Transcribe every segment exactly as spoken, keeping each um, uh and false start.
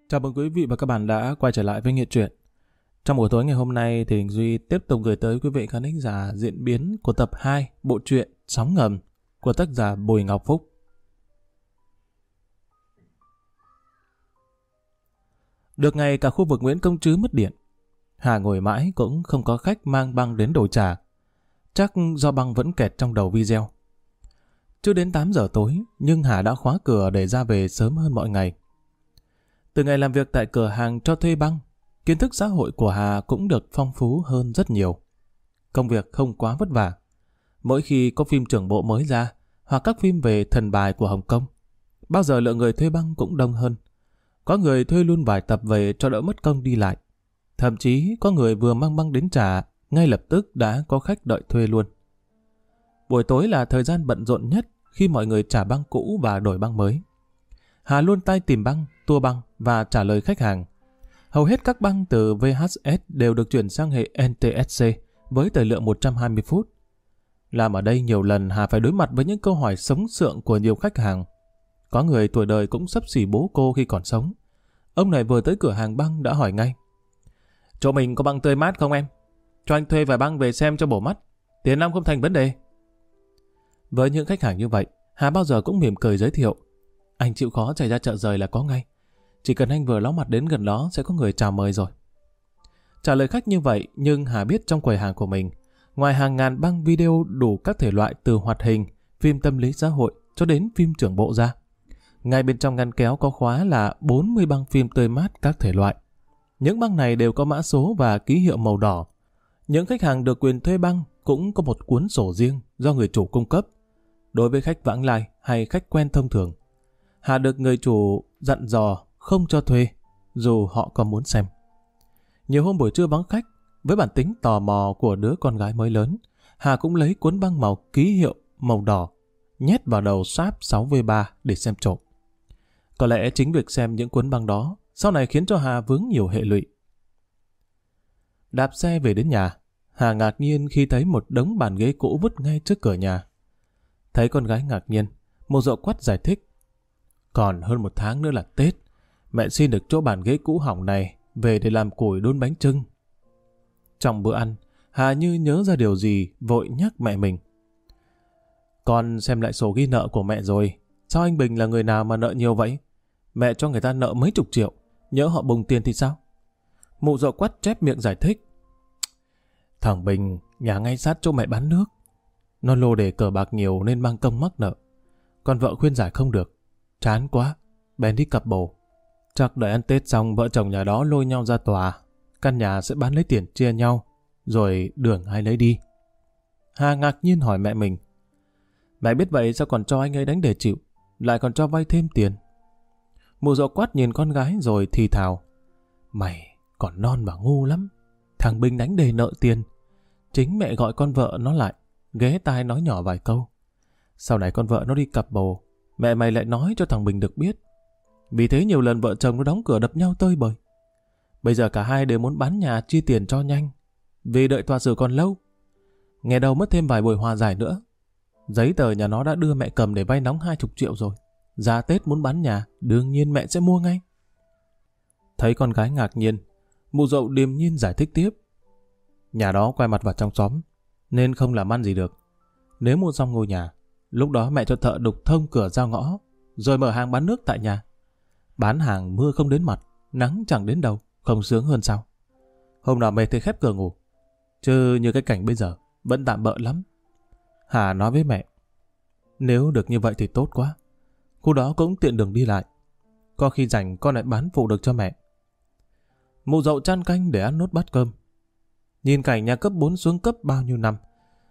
Chào mừng quý vị và các bạn đã quay trở lại với Nghệ Truyện. Trong buổi tối ngày hôm nay thì Duy tiếp tục gửi tới quý vị khán thính giả diễn biến của tập hai bộ truyện Sóng Ngầm của tác giả Bùi Ngọc Phúc. Được ngày cả khu vực Nguyễn Công Trứ mất điện, Hà ngồi mãi cũng không có khách mang băng đến đổi trà. Chắc do băng vẫn kẹt trong đầu video. Chưa đến tám giờ tối nhưng Hà đã khóa cửa để ra về sớm hơn mọi ngày. Từ ngày làm việc tại cửa hàng cho thuê băng, kiến thức xã hội của Hà cũng được phong phú hơn rất nhiều. Công việc không quá vất vả. Mỗi khi có phim trưởng bộ mới ra, hoặc các phim về thần bài của Hồng Kông, bao giờ lượng người thuê băng cũng đông hơn. Có người thuê luôn vài tập về cho đỡ mất công đi lại. Thậm chí có người vừa mang băng đến trả, ngay lập tức đã có khách đợi thuê luôn. Buổi tối là thời gian bận rộn nhất khi mọi người trả băng cũ và đổi băng mới. Hà luôn tay tìm băng, tua băng và trả lời khách hàng. Hầu hết các băng từ vê hát ét đều được chuyển sang hệ en tê ét xê với thời lượng một trăm hai mươi phút. Làm ở đây nhiều lần Hà phải đối mặt với những câu hỏi sống sượng của nhiều khách hàng. Có người tuổi đời cũng xấp xỉ bố cô khi còn sống. Ông này vừa tới cửa hàng băng đã hỏi ngay: "Chỗ mình có băng tươi mát không em? Cho anh thuê vài băng về xem cho bổ mắt. Tiền năm không thành vấn đề." Với những khách hàng như vậy, Hà bao giờ cũng mỉm cười giới thiệu: "Anh chịu khó chạy ra chợ rời là có ngay. Chỉ cần anh vừa ló mặt đến gần đó sẽ có người chào mời rồi." Trả lời khách như vậy, nhưng Hà biết trong quầy hàng của mình, ngoài hàng ngàn băng video đủ các thể loại từ hoạt hình, phim tâm lý xã hội cho đến phim trưởng bộ ra, ngay bên trong ngăn kéo có khóa là bốn mươi băng phim tươi mát các thể loại. Những băng này đều có mã số và ký hiệu màu đỏ. Những khách hàng được quyền thuê băng cũng có một cuốn sổ riêng do người chủ cung cấp. Đối với khách vãng lai hay khách quen thông thường, Hà được người chủ dặn dò không cho thuê, dù họ có muốn xem. Nhiều hôm buổi trưa vắng khách, với bản tính tò mò của đứa con gái mới lớn, Hà cũng lấy cuốn băng màu ký hiệu màu đỏ, nhét vào đầu Sharp sáu V ba để xem trộm. Có lẽ chính việc xem những cuốn băng đó sau này khiến cho Hà vướng nhiều hệ lụy. Đạp xe về đến nhà, Hà ngạc nhiên khi thấy một đống bàn ghế cũ vứt ngay trước cửa nhà. Thấy con gái ngạc nhiên, Mụ Dậu Quắt giải thích: "Còn hơn một tháng nữa là Tết, mẹ xin được chỗ bàn ghế cũ hỏng này về để làm củi đun bánh chưng." Trong bữa ăn, Hà như nhớ ra điều gì, vội nhắc mẹ mình: "Con xem lại sổ ghi nợ của mẹ rồi. Sao anh Bình là người nào mà nợ nhiều vậy? Mẹ cho người ta nợ mấy chục triệu, nhỡ họ bùng tiền thì sao?" Mụ Dậu Quắt chép miệng giải thích: "Thằng Bình nhà ngay sát chỗ mẹ bán nước. Nó lô đề cờ bạc nhiều nên mang công mắc nợ. Con vợ khuyên giải không được. Chán quá, bèn đi cặp bồ. Chắc đợi ăn Tết xong vợ chồng nhà đó lôi nhau ra tòa. Căn nhà sẽ bán lấy tiền chia nhau, rồi đường ai lấy đi." Hà ngạc nhiên hỏi mẹ mình: "Mẹ biết vậy sao còn cho anh ấy đánh để chịu, lại còn cho vay thêm tiền?" Mụ Dậu Quát nhìn con gái rồi thì thào: "Mày còn non và ngu lắm. Thằng Bình đánh đề nợ tiền. Chính mẹ gọi con vợ nó lại, ghé tai nói nhỏ vài câu. Sau này con vợ nó đi cặp bồ, mẹ mày lại nói cho thằng Bình được biết. Vì thế nhiều lần vợ chồng nó đóng cửa đập nhau tơi bời. Bây giờ cả hai đều muốn bán nhà chi tiền cho nhanh, vì đợi tòa xử còn lâu. Nghe đâu mất thêm vài buổi hòa giải nữa. Giấy tờ nhà nó đã đưa mẹ cầm để vay nóng hai chục triệu rồi. Ra Tết muốn bán nhà, đương nhiên mẹ sẽ mua ngay." Thấy con gái ngạc nhiên, Mụ Dậu điềm nhiên giải thích tiếp: "Nhà đó quay mặt vào trong xóm, nên không làm ăn gì được. Nếu mua xong ngôi nhà, lúc đó mẹ cho thợ đục thông cửa ra ngõ, rồi mở hàng bán nước tại nhà. Bán hàng mưa không đến mặt, nắng chẳng đến đầu, không sướng hơn sao? Hôm nào mệt thì khép cửa ngủ. Chứ như cái cảnh bây giờ, vẫn tạm bợ lắm." Hà nói với mẹ: "Nếu được như vậy thì tốt quá. Khu đó cũng tiện đường đi lại. Có khi rảnh con lại bán phụ được cho mẹ." Mụ Dậu chan canh để ăn nốt bát cơm. Nhìn cảnh nhà cấp bốn xuống cấp bao nhiêu năm,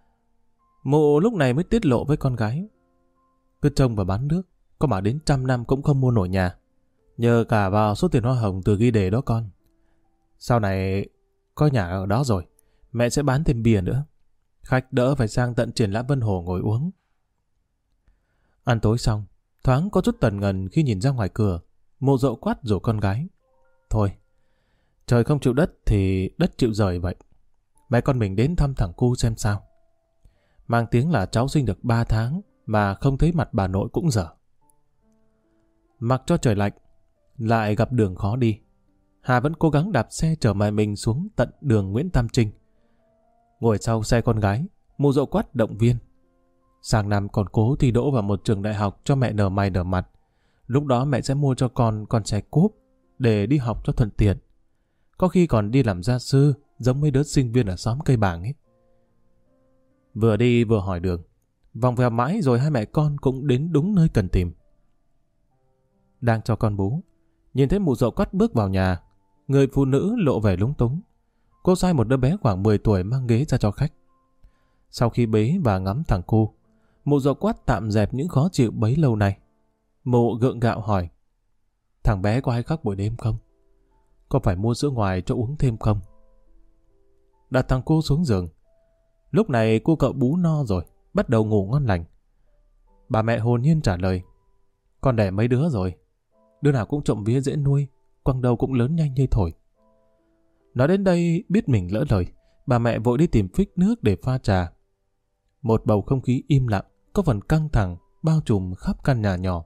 Mụ lúc này mới tiết lộ với con gái: "Cứ trông và bán nước, có mà đến trăm năm cũng không mua nổi nhà. Nhờ cả vào số tiền hoa hồng từ ghi đề đó con. Sau này có nhà ở đó rồi, mẹ sẽ bán thêm bia nữa. Khách đỡ phải sang tận triển lãm Vân Hồ ngồi uống." Ăn tối xong, thoáng có chút tần ngần khi nhìn ra ngoài cửa, Mụ Dậu Quát rủ con gái: "Thôi, trời không chịu đất thì đất chịu rời vậy. Mẹ con mình đến thăm thằng cu xem sao. Mang tiếng là cháu sinh được ba tháng mà không thấy mặt bà nội cũng dở." Mặc cho trời lạnh, lại gặp đường khó đi. Hà vẫn cố gắng đạp xe chở mẹ mình xuống tận đường Nguyễn Tam Trinh. Ngồi sau xe con gái, mụ Dậu quát động viên. Sang năm còn cố thi đỗ vào một trường đại học cho mẹ nở mày nở mặt. Lúc đó mẹ sẽ mua cho con con xe cúp để đi học cho thuận tiện. Có khi còn đi làm gia sư giống mấy đứa sinh viên ở xóm Cây Bàng ấy. Vừa đi vừa hỏi đường. Vòng vèo mãi rồi hai mẹ con cũng đến đúng nơi cần tìm. Đang cho con bú, nhìn thấy mụ Dậu quát bước vào nhà. Người phụ nữ lộ vẻ lúng túng. Cô sai một đứa bé khoảng mười tuổi mang ghế ra cho khách. Sau khi bế và ngắm thằng cu, mụ Dậu quát tạm dẹp những khó chịu bấy lâu nay. Mụ gượng gạo hỏi. Thằng bé có hay khóc buổi đêm không? Có phải mua sữa ngoài cho uống thêm không? Đặt thằng cu xuống giường. Lúc này cô cậu bú no rồi, bắt đầu ngủ ngon lành. Bà mẹ hồn nhiên trả lời. Con đẻ mấy đứa rồi. Đứa nào cũng trộm vía dễ nuôi, quăng đầu cũng lớn nhanh như thổi. Nói đến đây biết mình lỡ lời, bà mẹ vội đi tìm phích nước để pha trà. Một bầu không khí im lặng, có phần căng thẳng, bao trùm khắp căn nhà nhỏ.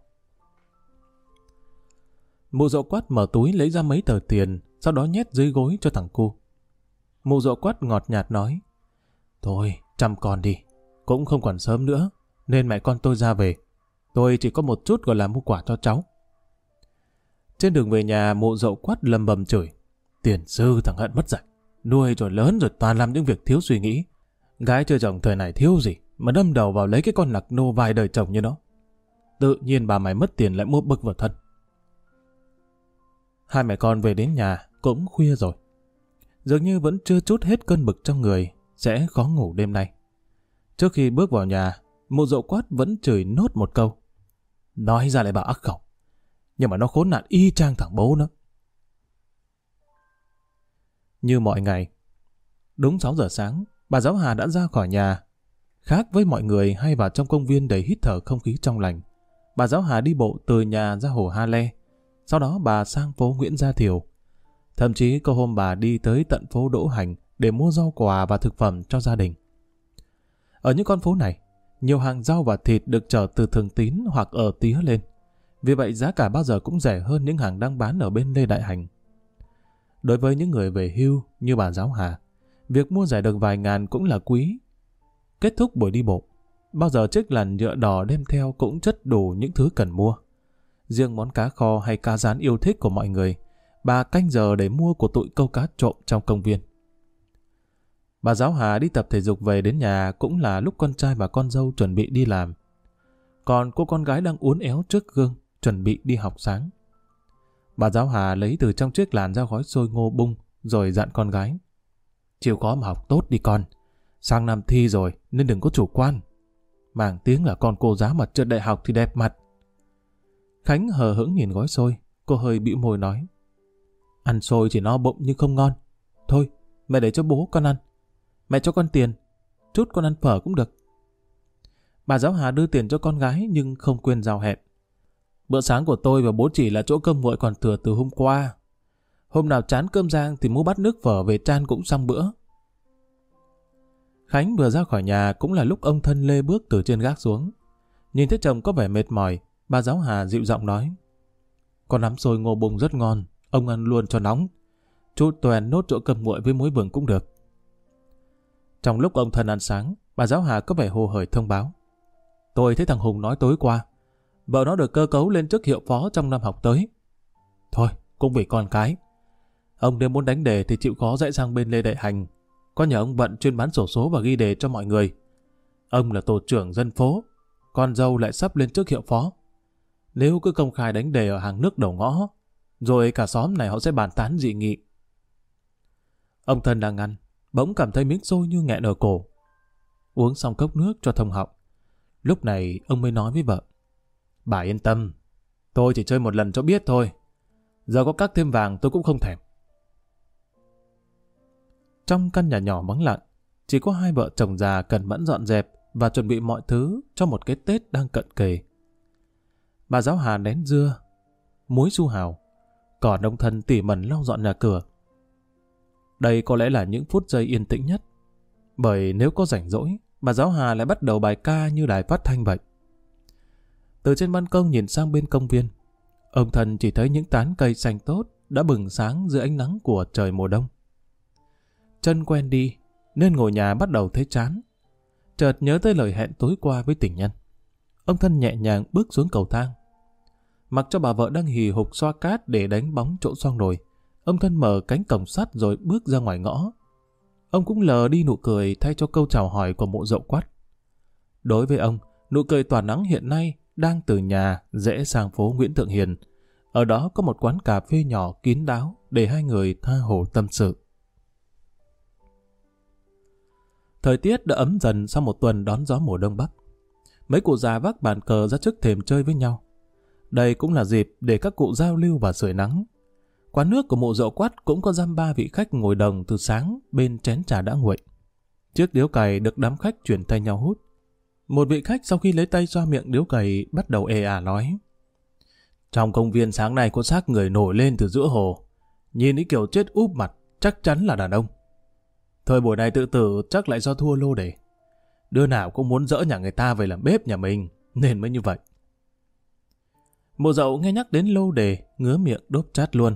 Mụ Dậu quát mở túi lấy ra mấy tờ tiền, sau đó nhét dưới gối cho thằng cu. Mụ Dậu quát ngọt nhạt nói. Thôi, chăm con đi, cũng không còn sớm nữa, nên mẹ con tôi ra về. Tôi chỉ có một chút gọi là mua quả cho cháu. Trên đường về nhà, mụ Dậu quát lầm bầm chửi. Tiền sư thằng hận mất dạy, nuôi rồi lớn rồi toàn làm những việc thiếu suy nghĩ. Gái chưa chồng thời này thiếu gì mà đâm đầu vào lấy cái con nặc nô vài đời chồng như nó. Tự nhiên bà mày mất tiền lại mua bực vào thân. Hai mẹ con về đến nhà cũng khuya rồi. Dường như vẫn chưa trút hết cơn bực trong người, sẽ khó ngủ đêm nay. Trước khi bước vào nhà, mụ Dậu quát vẫn chửi nốt một câu. Nói ra lại bảo ác khẩu, nhưng mà nó khốn nạn y chang thằng bố nó. Như mọi ngày, đúng sáu giờ sáng, bà giáo Hà đã ra khỏi nhà. Khác với mọi người hay vào trong công viên để hít thở không khí trong lành, bà giáo Hà đi bộ từ nhà ra hồ Ha Le. Sau đó bà sang phố Nguyễn Gia Thiều. Thậm chí có hôm bà đi tới tận phố Đỗ Hành để mua rau quà và thực phẩm cho gia đình. Ở những con phố này, nhiều hàng rau và thịt được chở từ Thường Tín hoặc ở Tía lên. Vì vậy giá cả bao giờ cũng rẻ hơn những hàng đang bán ở bên Lê Đại Hành. Đối với những người về hưu như bà giáo Hà, việc mua rẻ được vài ngàn cũng là quý. Kết thúc buổi đi bộ, bao giờ chiếc làn nhựa đỏ đem theo cũng chất đủ những thứ cần mua. Riêng món cá kho hay cá rán yêu thích của mọi người, bà canh giờ để mua của tụi câu cá trộm trong công viên. Bà giáo Hà đi tập thể dục về đến nhà cũng là lúc con trai và con dâu chuẩn bị đi làm. Còn cô con gái đang uốn éo trước gương, chuẩn bị đi học sáng. Bà giáo Hà lấy từ trong chiếc làn ra gói xôi ngô bung, rồi dặn con gái. Chịu khó mà học tốt đi con. Sang năm thi rồi nên đừng có chủ quan. Màng tiếng là con cô giáo mà trượt đại học thì đẹp mặt. Khánh hờ hững nhìn gói xôi, cô hơi bĩu môi nói. Ăn xôi chỉ no bụng nhưng không ngon. Thôi, mẹ để cho bố con ăn. Mẹ cho con tiền, chút con ăn phở cũng được. Bà giáo Hà đưa tiền cho con gái nhưng không quên giao hẹn. Bữa sáng của tôi và bố chỉ là chỗ cơm nguội còn thừa từ hôm qua. Hôm nào chán cơm rang thì mua bát nước phở về chan cũng xong bữa. Khánh vừa ra khỏi nhà cũng là lúc ông Thân Lê bước từ trên gác xuống. Nhìn thấy chồng có vẻ mệt mỏi, bà giáo Hà dịu giọng nói. Con nắm xôi ngô bung rất ngon, ông ăn luôn cho nóng. Chút tôi ăn nốt chỗ cơm nguội với muối vừng cũng được. Trong lúc ông Thân ăn sáng, bà giáo Hà có vẻ hồ hởi thông báo. Tôi thấy thằng Hùng nói tối qua, vợ nó được cơ cấu lên chức hiệu phó trong năm học tới. Thôi, cũng vì con cái. Ông nếu muốn đánh đề thì chịu khó dạy sang bên Lê Đại Hành. Có nhờ ông bận chuyên bán sổ số và ghi đề cho mọi người. Ông là tổ trưởng dân phố, con dâu lại sắp lên chức hiệu phó. Nếu cứ công khai đánh đề ở hàng nước đầu ngõ, rồi cả xóm này họ sẽ bàn tán dị nghị. Ông Thân đang ăn, bỗng cảm thấy miếng xôi như nghẹn ở cổ. Uống xong cốc nước cho thông họng. Lúc này ông mới nói với vợ. Bà yên tâm, tôi chỉ chơi một lần cho biết thôi. Giờ có cắt thêm vàng tôi cũng không thèm. Trong căn nhà nhỏ vắng lặng, chỉ có hai vợ chồng già cẩn mẫn dọn dẹp và chuẩn bị mọi thứ cho một cái Tết đang cận kề. Bà giáo Hà nén dưa, muối su hào, còn ông Thân tỉ mẩn lau dọn nhà cửa. Đây có lẽ là những phút giây yên tĩnh nhất, bởi nếu có rảnh rỗi, bà giáo Hà lại bắt đầu bài ca như đài phát thanh vậy. Từ trên ban công nhìn sang bên công viên, Ông Thân chỉ thấy những tán cây xanh tốt đã bừng sáng dưới ánh nắng của trời mùa đông. Chân quen đi nên ngồi nhà bắt đầu thấy chán. Chợt nhớ tới lời hẹn tối qua với tình nhân. Ông Thân nhẹ nhàng bước xuống cầu thang. Mặc cho bà vợ đang hì hục xoa cát để đánh bóng chỗ xoong nồi, ông Thân mở cánh cổng sắt rồi bước ra ngoài ngõ. Ông cũng lờ đi nụ cười thay cho câu chào hỏi của mụ Dậu Quắt. Đối với ông, nụ cười tỏa nắng hiện nay đang từ nhà rẽ sang phố Nguyễn Thượng Hiền. Ở đó có một quán cà phê nhỏ kín đáo để hai người tha hồ tâm sự. Thời tiết đã ấm dần sau một tuần đón gió mùa đông bắc. Mấy cụ già vác bàn cờ ra trước thềm chơi với nhau. Đây cũng là dịp để các cụ giao lưu và sưởi nắng. Quán nước của mụ Dậu Quắt cũng có dăm ba vị khách ngồi đồng từ sáng bên chén trà đã nguội. Chiếc điếu cày được đám khách chuyển tay nhau hút. Một vị khách sau khi lấy tay xoa miệng điếu cày bắt đầu ê ả nói: Trong công viên sáng nay có xác người nổi lên từ giữa hồ. Nhìn ý kiểu chết úp mặt, chắc chắn là đàn ông. Thời buổi này tự tử chắc lại do thua lô đề. Đứa nào cũng muốn dỡ nhà người ta về làm bếp nhà mình, nên mới như vậy. Mụ Dậu nghe nhắc đến lô đề, ngứa miệng đốp chát luôn.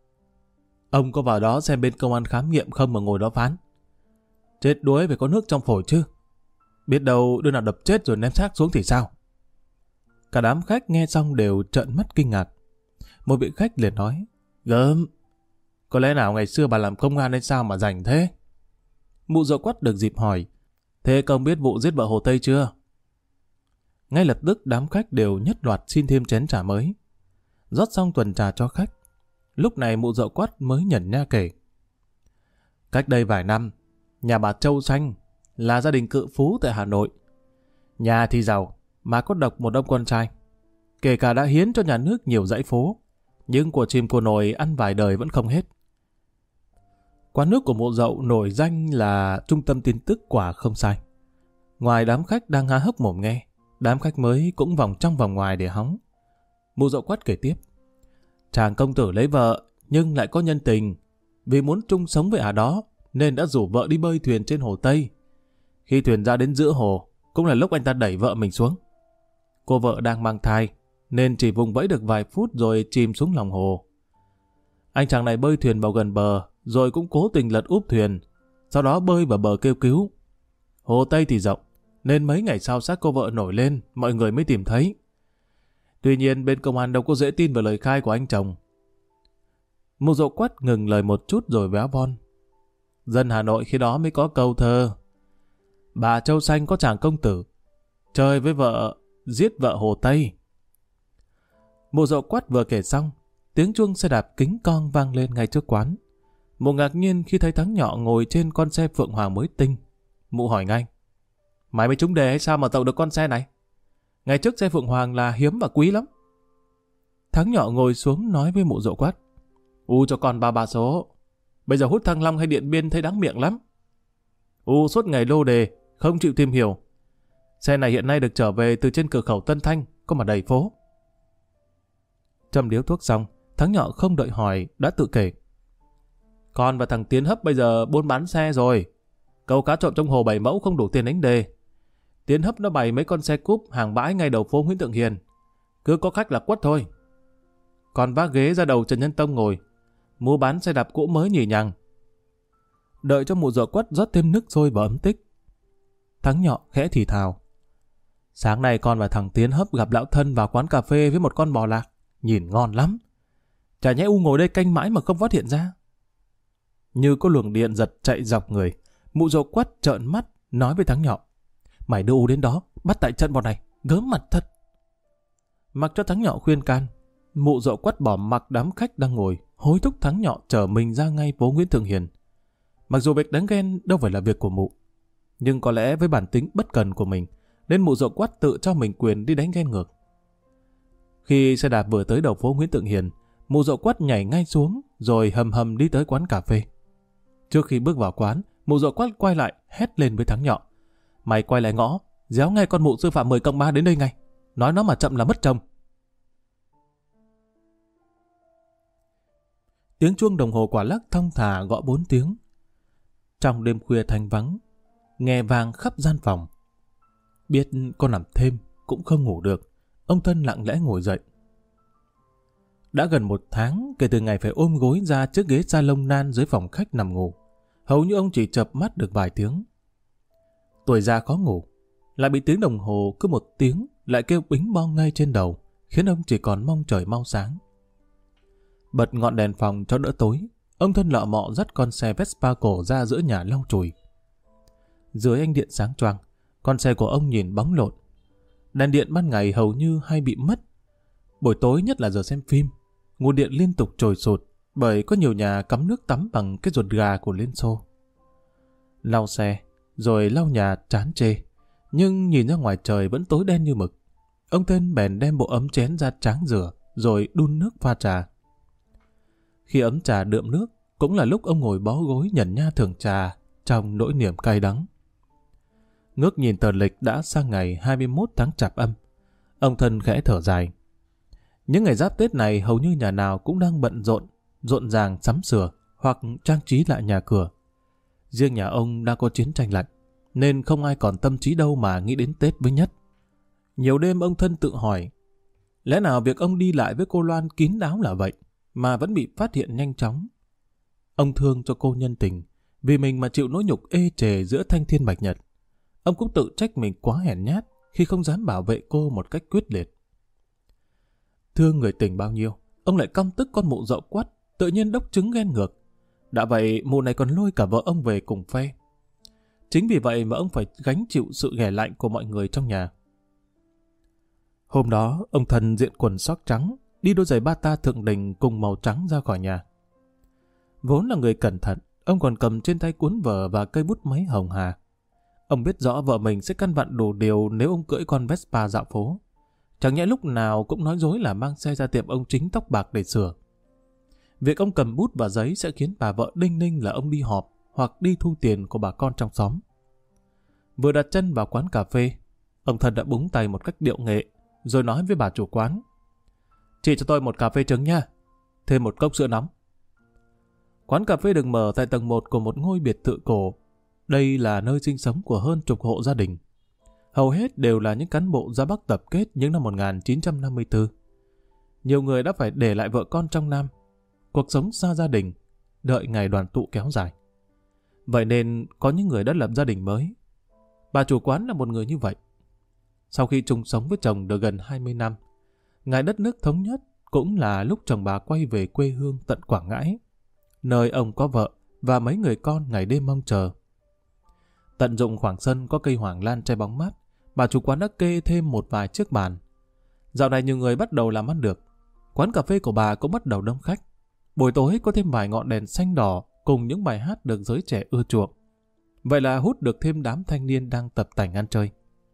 Ông có vào đó xem bên công an khám nghiệm không mà ngồi đó phán. Chết đuối phải có nước trong phổi chứ. Biết đâu đứa nào đập chết rồi ném xác xuống thì sao? Cả đám khách nghe xong đều trợn mắt kinh ngạc. Một vị khách liền nói: Gớm, có lẽ nào ngày xưa bà làm công an hay sao mà rảnh thế? Mụ Dậu Quắt được dịp hỏi: Thế công biết vụ giết vợ Hồ Tây chưa? Ngay lập tức đám khách đều nhất loạt xin thêm chén trà mới. Rót xong tuần trà cho khách. Lúc này mụ Dậu Quắt mới nhẩn nha kể: Cách đây vài năm, nhà bà Châu Xanh là gia đình cự phú tại Hà Nội. Nhà thì giàu, mà có độc một ông con trai. Kể cả đã hiến cho nhà nước nhiều dãy phố, nhưng của chim của nồi ăn vài đời vẫn không hết. Quán nước của mụ Dậu nổi danh là trung tâm tin tức quả không sai. Ngoài đám khách đang há hốc mồm nghe, đám khách mới cũng vòng trong vòng ngoài để hóng. Mụ Dậu Quắt kể tiếp: Chàng công tử lấy vợ nhưng lại có nhân tình. Vì muốn chung sống với ả đó nên đã rủ vợ đi bơi thuyền trên hồ Tây. Khi thuyền ra đến giữa hồ cũng là lúc anh ta đẩy vợ mình xuống. Cô vợ đang mang thai nên chỉ vùng vẫy được vài phút rồi chìm xuống lòng hồ. Anh chàng này bơi thuyền vào gần bờ rồi cũng cố tình lật úp thuyền, sau đó bơi vào bờ kêu cứu. Hồ Tây thì rộng nên mấy ngày sau xác cô vợ nổi lên mọi người mới tìm thấy. Tuy nhiên bên công an đâu có dễ tin vào lời khai của anh chồng. Mụ Dậu Quắt ngừng lời một chút rồi véo von: Dân Hà Nội khi đó mới có câu thơ: Bà Châu Xanh có chàng công tử, chơi với vợ, giết vợ Hồ Tây. Mụ Dậu Quắt vừa kể xong, tiếng chuông xe đạp kính con vang lên ngay trước quán. Mụ ngạc nhiên khi thấy thằng nhỏ ngồi trên con xe Phượng Hoàng mới tinh. Mụ hỏi ngay: Mày mới trúng đề hay sao mà tậu được con xe này? Ngày trước xe Phượng Hoàng là hiếm và quý lắm. Thằng nhỏ ngồi xuống nói với mụ Dậu Quắt: U cho con ba ba số. Bây giờ hút Thăng Long hay Điện Biên thấy đáng miệng lắm. U suốt ngày lô đề, không chịu tìm hiểu. Xe này hiện nay được trở về từ trên cửa khẩu Tân Thanh, có mà đầy phố. Châm điếu thuốc xong, thằng nhỏ không đợi hỏi đã tự kể: Con và thằng Tiến Hấp bây giờ buôn bán xe rồi. Câu cá trộm trong hồ bảy mẫu không đủ tiền đánh đề. Tiến Hấp nó bày mấy con xe cúp hàng bãi ngay đầu phố Nguyễn Thượng Hiền. Cứ có khách là quất thôi. Còn vác ghế ra đầu Trần Nhân Tông ngồi, mua bán xe đạp cũ mới nhì nhằng. Đợi cho mụ Dậu Quắt rót thêm nước sôi vào ấm tích, thằng nhỏ khẽ thì thào: Sáng nay con và thằng Tiến Hấp gặp lão thân vào quán cà phê với một con bò lạc, nhìn ngon lắm. Chả nhẽ U ngồi đây canh mãi mà không phát hiện ra. Như có luồng điện giật chạy dọc người, mụ Dậu Quắt trợn mắt nói với thằng nhỏ: Mày đưa U đến đó, bắt tại trận bọn này, gớm mặt thật. Mặc cho thằng nhỏ khuyên can, mụ Dậu Quắt bỏ mặc đám khách đang ngồi, hối thúc thằng nhỏ chở mình ra ngay phố Nguyễn Thượng Hiền. Mặc dù việc đánh ghen đâu phải là việc của mụ, nhưng có lẽ với bản tính bất cần của mình, nên mụ Dậu Quắt tự cho mình quyền đi đánh ghen ngược. Khi xe đạp vừa tới đầu phố Nguyễn Thượng Hiền, mụ Dậu Quắt nhảy ngay xuống rồi hầm hầm đi tới quán cà phê. Trước khi bước vào quán, mụ Dậu Quắt quay lại hét lên với thằng nhỏ: Mày quay lại ngõ, déo ngay con mụ sư phạm mười cộng ba đến đây ngay. Nói nó mà chậm là mất chồng. Tiếng chuông đồng hồ quả lắc thong thả gõ bốn tiếng. Trong đêm khuya thanh vắng, nghe vang khắp gian phòng. Biết con nằm thêm cũng không ngủ được, ông Thân lặng lẽ ngồi dậy. Đã gần một tháng kể từ ngày phải ôm gối ra chiếc ghế salon nan dưới phòng khách nằm ngủ. Hầu như ông chỉ chợp mắt được vài tiếng. Tuổi già khó ngủ, lại bị tiếng đồng hồ cứ một tiếng lại kêu bính bong ngay trên đầu, khiến ông chỉ còn mong trời mau sáng. Bật ngọn đèn phòng cho đỡ tối, ông Thân lọ mọ dắt con xe Vespa cổ ra giữa nhà lau chùi. Dưới ánh điện sáng choang, con xe của ông nhìn bóng lộn. Đèn điện ban ngày hầu như hay bị mất. Buổi tối nhất là giờ xem phim, nguồn điện liên tục trồi sụt bởi có nhiều nhà cắm nước tắm bằng cái ruột gà của Liên Xô. Lau xe, rồi lau nhà chán chê, nhưng nhìn ra ngoài trời vẫn tối đen như mực. Ông Thân bèn đem bộ ấm chén ra tráng rửa, rồi đun nước pha trà. Khi ấm trà đượm nước, cũng là lúc ông ngồi bó gối nhẩn nha thưởng trà trong nỗi niềm cay đắng. Ngước nhìn tờ lịch đã sang ngày hai mươi mốt tháng Chạp Âm, ông Thân khẽ thở dài. Những ngày giáp Tết này hầu như nhà nào cũng đang bận rộn, rộn ràng sắm sửa hoặc trang trí lại nhà cửa. Riêng nhà ông đang có chiến tranh lạnh, nên không ai còn tâm trí đâu mà nghĩ đến Tết với Nhất. Nhiều đêm ông Thân tự hỏi, lẽ nào việc ông đi lại với cô Loan kín đáo là vậy, mà vẫn bị phát hiện nhanh chóng. Ông thương cho cô nhân tình, vì mình mà chịu nỗi nhục ê chề giữa thanh thiên bạch nhật. Ông cũng tự trách mình quá hèn nhát khi không dám bảo vệ cô một cách quyết liệt. Thương người tình bao nhiêu, ông lại căm tức con mụ dậu quắt, tự nhiên đốc trứng ghen ngược. Đã vậy, mụ này còn lôi cả vợ ông về cùng phe. Chính vì vậy mà ông phải gánh chịu sự ghẻ lạnh của mọi người trong nhà. Hôm đó, ông Thân diện quần sóc trắng, đi đôi giày bata thượng đình cùng màu trắng ra khỏi nhà. Vốn là người cẩn thận, ông còn cầm trên tay cuốn vở và cây bút máy hồng hà. Ông biết rõ vợ mình sẽ căn vặn đủ điều nếu ông cưỡi con Vespa dạo phố. Chẳng nhẽ lúc nào cũng nói dối là mang xe ra tiệm ông Chính tóc bạc để sửa. Việc ông cầm bút và giấy sẽ khiến bà vợ đinh ninh là ông đi họp hoặc đi thu tiền của bà con trong xóm. Vừa đặt chân vào quán cà phê, ông Thân đã búng tay một cách điệu nghệ, rồi nói với bà chủ quán: "Chị cho tôi một cà phê trứng nha, thêm một cốc sữa nóng." Quán cà phê được mở tại tầng một của một ngôi biệt thự cổ. Đây là nơi sinh sống của hơn chục hộ gia đình. Hầu hết đều là những cán bộ ra Bắc tập kết những năm một nghìn chín trăm năm mươi tư. Nhiều người đã phải để lại vợ con trong Nam, cuộc sống xa gia đình, đợi ngày đoàn tụ kéo dài. Vậy nên có những người đã lập gia đình mới. Bà chủ quán là một người như vậy. Sau khi chung sống với chồng được gần hai mươi năm, ngày đất nước thống nhất cũng là lúc chồng bà quay về quê hương tận Quảng Ngãi, nơi ông có vợ và mấy người con ngày đêm mong chờ. Tận dụng khoảng sân có cây hoàng lan che bóng mát, bà chủ quán đã kê thêm một vài chiếc bàn. Dạo này nhiều người bắt đầu làm ăn được. Quán cà phê của bà cũng bắt đầu đông khách. Buổi tối có thêm vài ngọn đèn xanh đỏ cùng những bài hát được giới trẻ ưa chuộng. Vậy là hút được thêm đám thanh niên đang tập tành ăn chơi.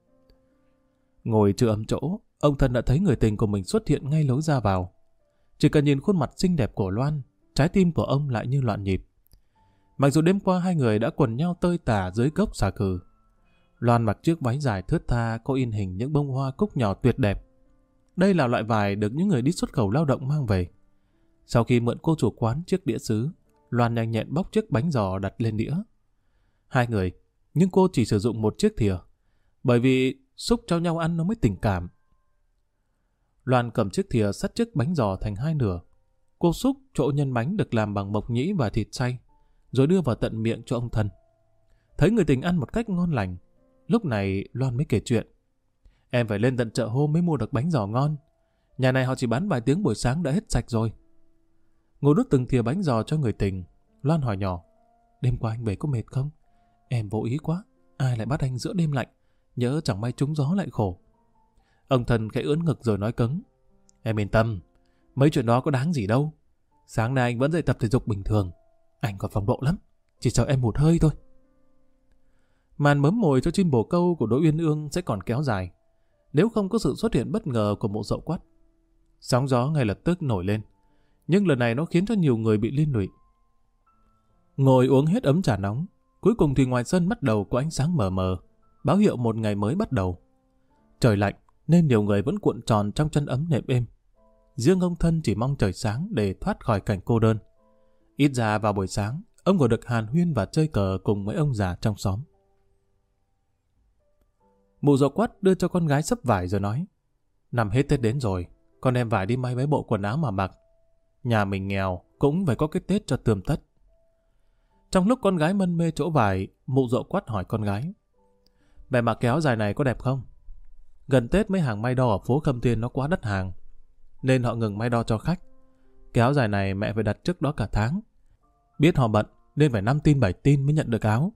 Ngồi chưa ấm chỗ, ông Thân đã thấy người tình của mình xuất hiện ngay lối ra vào. Chỉ cần nhìn khuôn mặt xinh đẹp của Loan, trái tim của ông lại như loạn nhịp. Mặc dù đêm qua hai người đã quần nhau tơi tả dưới gốc xà cừ. Loan mặc chiếc váy dài thướt tha có in hình những bông hoa cúc nhỏ tuyệt đẹp. Đây là loại vải được những người đi xuất khẩu lao động mang về. Sau khi mượn cô chủ quán chiếc đĩa sứ, Loan nhanh nhẹn bóc chiếc bánh giò đặt lên đĩa. Hai người, nhưng cô chỉ sử dụng một chiếc thìa, bởi vì xúc cho nhau ăn nó mới tình cảm. Loan cầm chiếc thìa xắt chiếc bánh giò thành hai nửa. Cô xúc chỗ nhân bánh được làm bằng mộc nhĩ và thịt xay, rồi đưa vào tận miệng cho ông Thân. Thấy người tình ăn một cách ngon lành, lúc này Loan mới kể chuyện. Em phải lên tận chợ hôm mới mua được bánh giò ngon. Nhà này họ chỉ bán vài tiếng buổi sáng đã hết sạch rồi. Ngồi đút từng thìa bánh giò cho người tình, Loan hỏi nhỏ: "Đêm qua anh về có mệt không? Em vô ý quá, ai lại bắt anh giữa đêm lạnh, nhỡ chẳng may trúng gió lại khổ." Ông Thân khẽ ưỡn ngực rồi nói cứng: "Em yên tâm, mấy chuyện đó có đáng gì đâu. Sáng nay anh vẫn dậy tập thể dục bình thường. Anh còn phong độ lắm, chỉ sợ em hụt hơi thôi." Màn mớm mồi cho chim bồ câu của Đỗ Uyên Ương sẽ còn kéo dài, nếu không có sự xuất hiện bất ngờ của mụ dậu quắt. Sóng gió ngay lập tức nổi lên, nhưng lần này nó khiến cho nhiều người bị liên lụy. Ngồi uống hết ấm trà nóng, cuối cùng thì ngoài sân bắt đầu có ánh sáng mờ mờ, báo hiệu một ngày mới bắt đầu. Trời lạnh nên nhiều người vẫn cuộn tròn trong chăn ấm nệm êm. Riêng ông Thân chỉ mong trời sáng để thoát khỏi cảnh cô đơn. Ít ra vào buổi sáng, ông còn được hàn huyên và chơi cờ cùng mấy ông già trong xóm. Mụ dậu quắt đưa cho con gái xấp vải rồi nói: "Năm hết Tết đến rồi, con đem vải đi may mấy bộ quần áo mà mặc, Nhà mình nghèo, cũng phải có cái Tết cho tươm tất. Trong lúc con gái mân mê chỗ vải, mụ dậu quắt hỏi con gái. Mẹ mặc cái áo dài này có đẹp không? Gần Tết mấy hàng may đo ở phố Khâm Thiên nó quá đắt hàng, nên họ ngừng may đo cho khách. Cái áo dài này mẹ phải đặt trước đó cả tháng. Biết họ bận, nên phải năm tin bảy tin mới nhận được áo.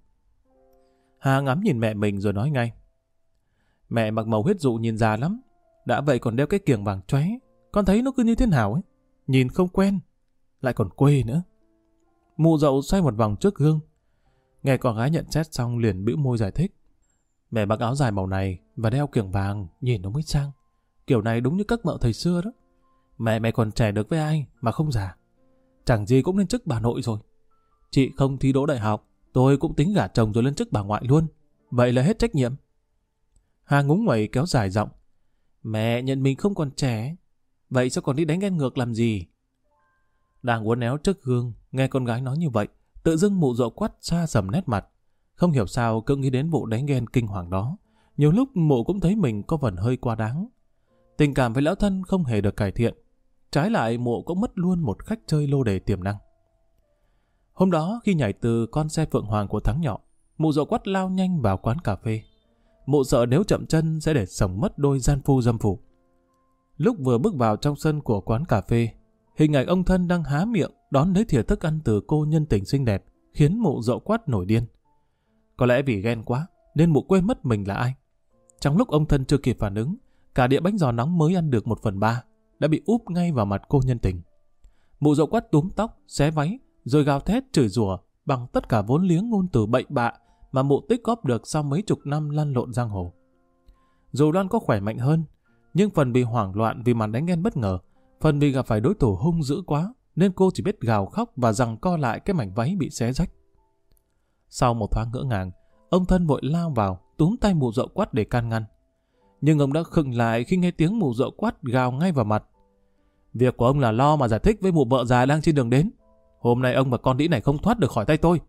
Hà ngắm nhìn mẹ mình rồi nói ngay. Mẹ mặc màu huyết dụ nhìn già lắm. Đã vậy còn đeo cái kiềng vàng chóe. Con thấy nó cứ như thế nào ấy. Nhìn không quen, lại còn quê nữa. Mụ dậu xoay một vòng trước gương. Nghe con gái nhận xét xong liền bĩu môi giải thích. Mẹ mặc áo dài màu này và đeo kiềng vàng, nhìn nó mới sang. Kiểu này đúng như các mợ thời xưa đó. Mẹ mẹ còn trẻ được với ai mà không già. Chẳng gì cũng lên chức bà nội rồi. Chị không thi đỗ đại học, tôi cũng tính gả chồng rồi lên chức bà ngoại luôn. Vậy là hết trách nhiệm. Hà ngúng nguẩy kéo dài giọng. Mẹ nhận mình không còn trẻ, vậy sao còn đi đánh ghen ngược làm gì? Đang uốn éo trước gương, nghe con gái nói như vậy, tự dưng mụ dậu quắt xa sầm nét mặt. Không hiểu sao cứ nghĩ đến vụ đánh ghen kinh hoàng đó. Nhiều lúc mụ cũng thấy mình có phần hơi quá đáng. Tình cảm với lão thân không hề được cải thiện. Trái lại mụ cũng mất luôn một khách chơi lô đề tiềm năng. Hôm đó khi nhảy từ con xe Phượng Hoàng của Thắng Nhỏ, mụ dậu quắt lao nhanh vào quán cà phê. Mụ sợ nếu chậm chân sẽ để sống mất đôi gian phu dâm phụ. Lúc vừa bước vào trong sân của quán cà phê, hình ảnh ông thân đang há miệng đón lấy thìa thức ăn từ cô nhân tình xinh đẹp khiến mụ dậu quắt nổi điên. Có lẽ vì ghen quá nên mụ quên mất mình là ai. Trong lúc ông thân chưa kịp phản ứng, cả đĩa bánh giò nóng mới ăn được một phần ba đã bị úp ngay vào mặt cô nhân tình. Mụ dậu quắt túm tóc, xé váy, rồi gào thét chửi rủa bằng tất cả vốn liếng ngôn từ bậy bạ mà mụ tích góp được sau mấy chục năm lăn lộn giang hồ. Dù Loan có khỏe mạnh hơn, nhưng phần bị hoảng loạn vì màn đánh ghen bất ngờ, phần vì gặp phải đối thủ hung dữ quá, nên cô chỉ biết gào khóc và giằng co lại cái mảnh váy bị xé rách. Sau một thoáng ngỡ ngàng, ông thân vội lao vào, túm tay mụ dậu quắt để can ngăn. Nhưng ông đã khựng lại khi nghe tiếng mụ dậu quắt gào ngay vào mặt. Việc của ông là lo mà giải thích với mụ vợ già đang trên đường đến. Hôm nay ông và con đĩ này không thoát được khỏi tay tôi.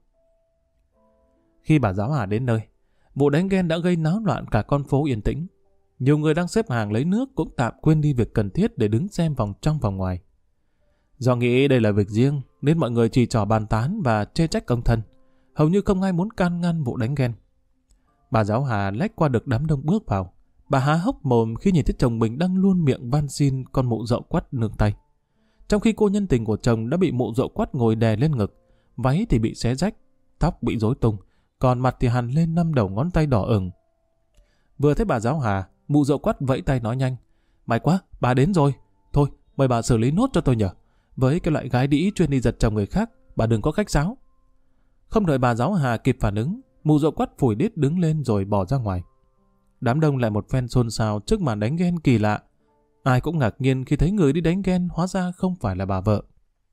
Khi bà giáo Hà đến nơi, vụ đánh ghen đã gây náo loạn cả con phố yên tĩnh. Nhiều người đang xếp hàng lấy nước cũng tạm quên đi việc cần thiết để đứng xem vòng trong vòng ngoài. Do nghĩ đây là việc riêng nên mọi người chỉ trò bàn tán và chê trách ông thân. Hầu như không ai muốn can ngăn vụ đánh ghen. Bà giáo Hà lách qua được đám đông bước vào. Bà há hốc mồm khi nhìn thấy chồng mình đang luôn miệng van xin con mụ dậu quắt nương tay. Trong khi cô nhân tình của chồng đã bị mụ dậu quắt ngồi đè lên ngực, váy thì bị xé rách, tóc bị rối tung, còn mặt thì hằn lên năm đầu ngón tay đỏ ửng. Vừa thấy bà giáo Hà, mụ dậu quắt vẫy tay nói nhanh. May quá, bà đến rồi. Thôi, mời bà xử lý nốt cho tôi nhờ. Với cái loại gái đĩ chuyên đi giật chồng người khác, bà đừng có khách sáo. Không đợi bà giáo Hà kịp phản ứng, mụ dậu quắt phủi đít đứng lên rồi bỏ ra ngoài. Đám đông lại một phen xôn xao trước màn đánh ghen kỳ lạ. Ai cũng ngạc nhiên khi thấy người đi đánh ghen hóa ra không phải là bà vợ.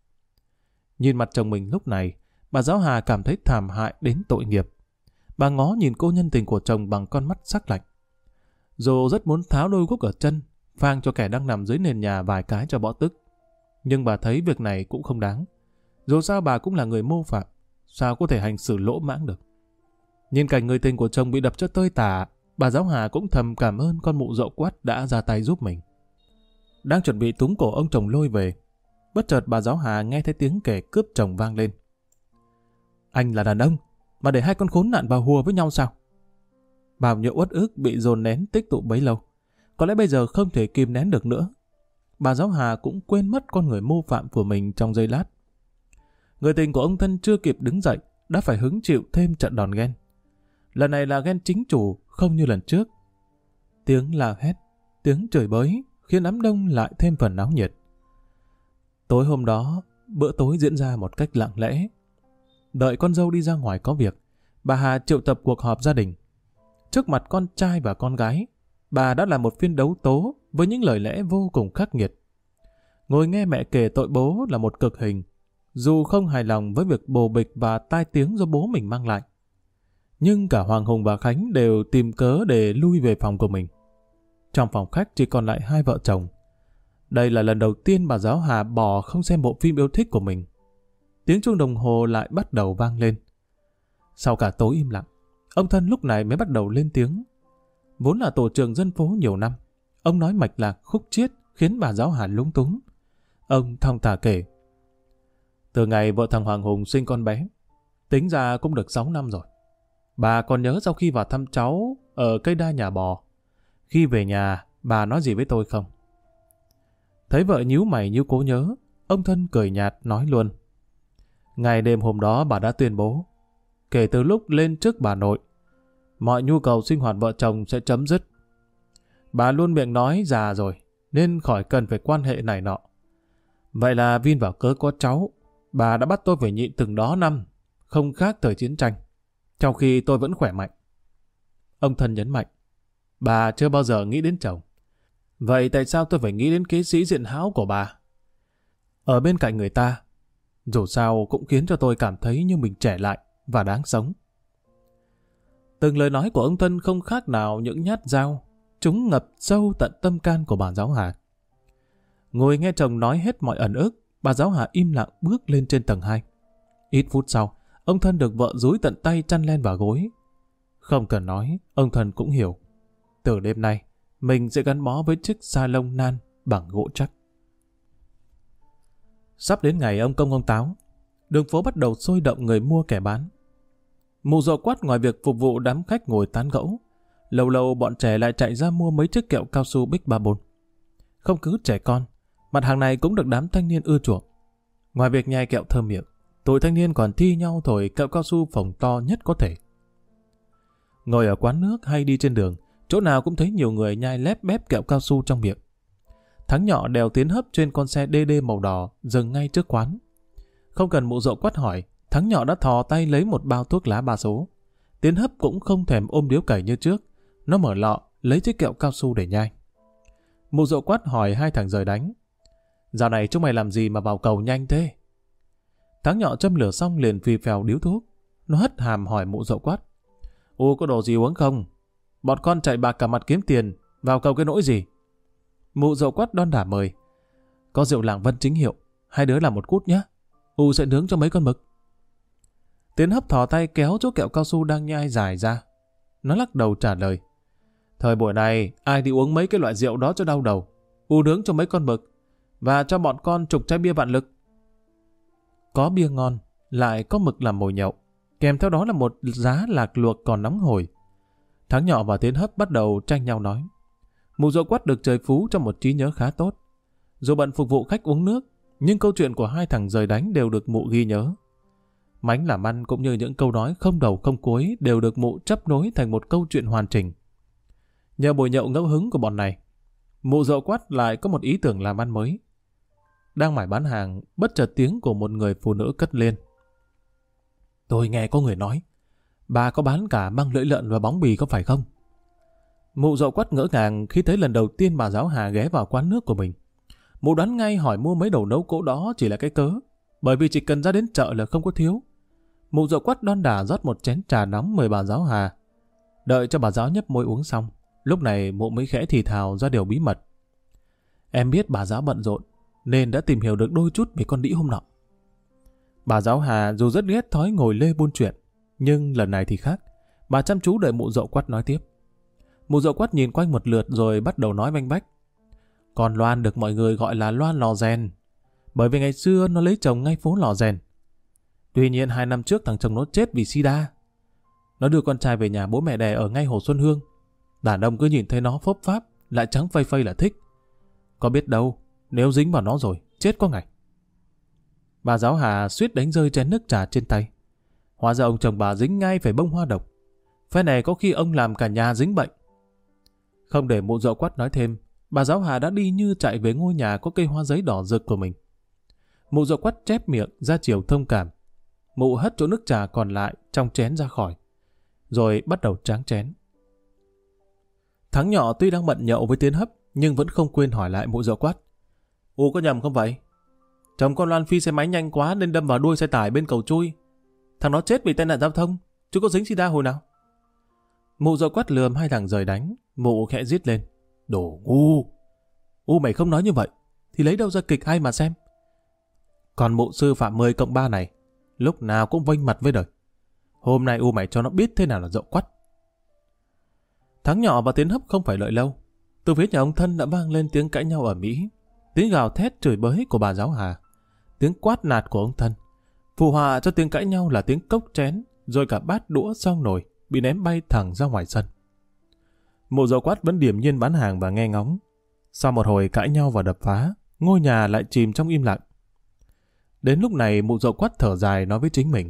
Nhìn mặt chồng mình lúc này, bà giáo Hà cảm thấy thảm hại đến tội nghiệp. Bà ngó nhìn cô nhân tình của chồng bằng con mắt sắc lạnh. Dù rất muốn tháo đôi guốc ở chân, phang cho kẻ đang nằm dưới nền nhà vài cái cho bỏ tức. Nhưng bà thấy việc này cũng không đáng. Dù sao bà cũng là người mô phạm, sao có thể hành xử lỗ mãng được. Nhìn cảnh người tình của chồng bị đập cho tơi tả, bà giáo Hà cũng thầm cảm ơn con mụ dậu quắt đã ra tay giúp mình. Đang chuẩn bị túm cổ ông chồng lôi về, bất chợt bà giáo Hà nghe thấy tiếng kẻ cướp chồng vang lên. Anh là đàn ông, mà để hai con khốn nạn vào hùa với nhau sao? Bao nhiêu uất ức bị dồn nén tích tụ bấy lâu, có lẽ bây giờ không thể kìm nén được nữa. Bà giáo Hà cũng quên mất con người mô phạm của mình trong giây lát. Người tình của ông thân chưa kịp đứng dậy, đã phải hứng chịu thêm trận đòn ghen. Lần này là ghen chính chủ, không như lần trước. Tiếng la hét, tiếng chửi bới khiến đám đông lại thêm phần náo nhiệt. Tối hôm đó, bữa tối diễn ra một cách lặng lẽ. Đợi con dâu đi ra ngoài có việc, bà Hà triệu tập cuộc họp gia đình. Trước mặt con trai và con gái, bà đã làm một phiên đấu tố với những lời lẽ vô cùng khắc nghiệt. Ngồi nghe mẹ kể tội bố là một cực hình, dù không hài lòng với việc bồ bịch và tai tiếng do bố mình mang lại. Nhưng cả Hoàng Hùng và Khánh đều tìm cớ để lui về phòng của mình. Trong phòng khách chỉ còn lại hai vợ chồng. Đây là lần đầu tiên bà giáo Hà bỏ không xem bộ phim yêu thích của mình. Tiếng chuông đồng hồ lại bắt đầu vang lên. Sau cả tối im lặng, ông thân lúc này mới bắt đầu lên tiếng. Vốn là tổ trưởng dân phố nhiều năm, ông nói mạch lạc khúc chiết khiến bà giáo Hà lúng túng. Ông thong thả kể. Từ ngày vợ thằng Hoàng Hùng sinh con bé, tính ra cũng được sáu năm rồi. Bà còn nhớ sau khi vào thăm cháu ở cây đa nhà bò, khi về nhà bà nói gì với tôi không? Thấy vợ nhíu mày như cố nhớ, ông Thân cười nhạt nói luôn. Ngày đêm hôm đó bà đã tuyên bố, kể từ lúc lên trước bà nội, mọi nhu cầu sinh hoạt vợ chồng sẽ chấm dứt. Bà luôn miệng nói già rồi, nên khỏi cần phải quan hệ này nọ. Vậy là vin vào cớ có cháu, bà đã bắt tôi phải nhịn từng đó năm, không khác thời chiến tranh, trong khi tôi vẫn khỏe mạnh. Ông Thân nhấn mạnh, bà chưa bao giờ nghĩ đến chồng. Vậy tại sao tôi phải nghĩ đến kế sĩ diện hão của bà? Ở bên cạnh người ta, dù sao cũng khiến cho tôi cảm thấy như mình trẻ lại và đáng sống. Từng lời nói của ông Thân không khác nào những nhát dao, chúng ngập sâu tận tâm can của bà giáo Hà. Ngồi nghe chồng nói hết mọi ẩn ức, bà giáo Hà im lặng bước lên trên tầng hai. Ít phút sau, ông Thân được vợ dúi tận tay chăn len vào gối. Không cần nói, ông Thân cũng hiểu. Từ đêm nay, mình sẽ gắn bó với chiếc sa lông nan bằng gỗ chắc. Sắp đến ngày ông công ông táo, đường phố bắt đầu sôi động người mua kẻ bán. Mụ Dậu Quát ngoài việc phục vụ đám khách ngồi tán gẫu, lâu lâu bọn trẻ lại chạy ra mua mấy chiếc kẹo cao su Big Barbon. Không cứ trẻ con, mặt hàng này cũng được đám thanh niên ưa chuộng. Ngoài việc nhai kẹo thơm miệng, tụi thanh niên còn thi nhau thổi kẹo cao su phồng to nhất có thể. Ngồi ở quán nước hay đi trên đường, chỗ nào cũng thấy nhiều người nhai lép bép kẹo cao su trong miệng. Thắng nhỏ đèo Tiến Hấp trên con xe đê đê màu đỏ dừng ngay trước quán. Không cần mụ Dậu Quát hỏi, Thắng nhỏ đã thò tay lấy một bao thuốc lá ba số. Tiến Hấp cũng không thèm ôm điếu cày như trước, nó mở lọ lấy chiếc kẹo cao su để nhai. Mụ Dậu Quát hỏi hai thằng rời đánh, dạo này chúng mày làm gì mà vào cầu nhanh thế? Thắng nhỏ châm lửa xong liền phì phèo điếu thuốc. Nó hất hàm hỏi mụ Dậu Quát, u có đồ gì uống không? Bọn con chạy bạc cả mặt kiếm tiền, vào cầu cái nỗi gì? Mụ Dậu Quát đon đả mời, có rượu Làng Vân chính hiệu, hai đứa làm một cút nhé, u sẽ nướng cho mấy con mực. Tiến Hấp thò tay kéo chỗ kẹo cao su đang nhai dài ra. Nó lắc đầu trả lời, thời buổi này ai đi uống mấy cái loại rượu đó cho đau đầu, u nướng cho mấy con mực và cho bọn con chục chai bia Vạn Lực. Có bia ngon, lại có mực làm mồi nhậu, kèm theo đó là một giá lạc luộc còn nóng hổi. Thắng nhỏ và Tiến Hấp bắt đầu tranh nhau nói. Mụ Dậu Quát được trời phú cho một trí nhớ khá tốt. Dù bận phục vụ khách uống nước, nhưng câu chuyện của hai thằng rời đánh đều được mụ ghi nhớ. Mánh làm ăn cũng như những câu nói không đầu không cuối đều được mụ chấp nối thành một câu chuyện hoàn chỉnh. Nhờ buổi nhậu ngẫu hứng của bọn này, mụ Dậu Quát lại có một ý tưởng làm ăn mới. Đang mải bán hàng, bất chợt tiếng của một người phụ nữ cất lên. Tôi nghe có người nói, bà có bán cả măng lưỡi lợn và bóng bì có phải không? Mụ Dậu Quát ngỡ ngàng khi thấy lần đầu tiên bà giáo Hà ghé vào quán nước của mình. Mụ đoán ngay hỏi mua mấy đồ nấu cỗ đó chỉ là cái cớ, bởi vì chỉ cần ra đến chợ là không có thiếu. Mụ Dậu Quát đon đả rót một chén trà nóng mời bà giáo Hà. Đợi cho bà giáo nhấp môi uống xong, lúc này mụ mới khẽ thì thào ra điều bí mật. Em biết bà giáo bận rộn, nên đã tìm hiểu được đôi chút về con đĩ hôm nọ. Bà giáo Hà dù rất ghét thói ngồi lê buôn chuyện, nhưng lần này thì khác. Bà chăm chú đợi mụ Dậu Quát nói tiếp. Mụ Dậu Quát nhìn quanh một lượt rồi bắt đầu nói banh bách. Con Loan được mọi người gọi là Loan Lò Rèn, bởi vì ngày xưa nó lấy chồng ngay phố Lò Rèn. Tuy nhiên hai năm trước thằng chồng nó chết vì sida. Nó đưa con trai về nhà bố mẹ đẻ ở ngay Hồ Xuân Hương. Đàn ông cứ nhìn thấy nó phốp pháp, lại trắng phây phây là thích. Có biết đâu, nếu dính vào nó rồi, chết có ngày. Bà giáo Hà suýt đánh rơi chén nước trà trên tay. Hóa ra ông chồng bà dính ngay phải bông hoa độc. Phe này có khi ông làm cả nhà dính bệnh. Không để mụ Dậu Quát nói thêm, bà giáo Hà đã đi như chạy về ngôi nhà có cây hoa giấy đỏ rực của mình. Mụ Dậu Quát chép miệng ra chiều thông cảm. Mụ hất chỗ nước trà còn lại trong chén ra khỏi, rồi bắt đầu tráng chén. Thắng nhỏ tuy đang bận nhậu với Tiến Hấp, nhưng vẫn không quên hỏi lại mụ Dậu Quát. U có nhầm không vậy? Chồng con Loan phi xe máy nhanh quá nên đâm vào đuôi xe tải bên cầu chui. Thằng nó chết vì tai nạn giao thông, chứ có dính sida hồi nào? Mụ Dậu Quát lườm hai thằng rời đánh, mụ khẽ rít lên. Đồ ngu! U mày không nói như vậy, thì lấy đâu ra kịch hay mà xem. Còn mụ sư phạm mười cộng ba này, lúc nào cũng vênh mặt với đời. Hôm nay u mày cho nó biết thế nào là Dậu Quát. Thắng nhỏ và Tiến Hấp không phải đợi lâu. Từ phía nhà ông Thân đã vang lên tiếng cãi nhau ở Mỹ, tiếng gào thét chửi bới của bà giáo Hà, tiếng quát nạt của ông Thân, Phù hòa cho tiếng cãi nhau là tiếng cốc chén, rồi cả bát đũa xong nồi bị ném bay thẳng ra ngoài sân. Mụ Dậu Quát vẫn điềm nhiên bán hàng và nghe ngóng. Sau một hồi cãi nhau và đập phá, ngôi nhà lại chìm trong im lặng. Đến lúc này mụ Dậu Quát thở dài nói với chính mình.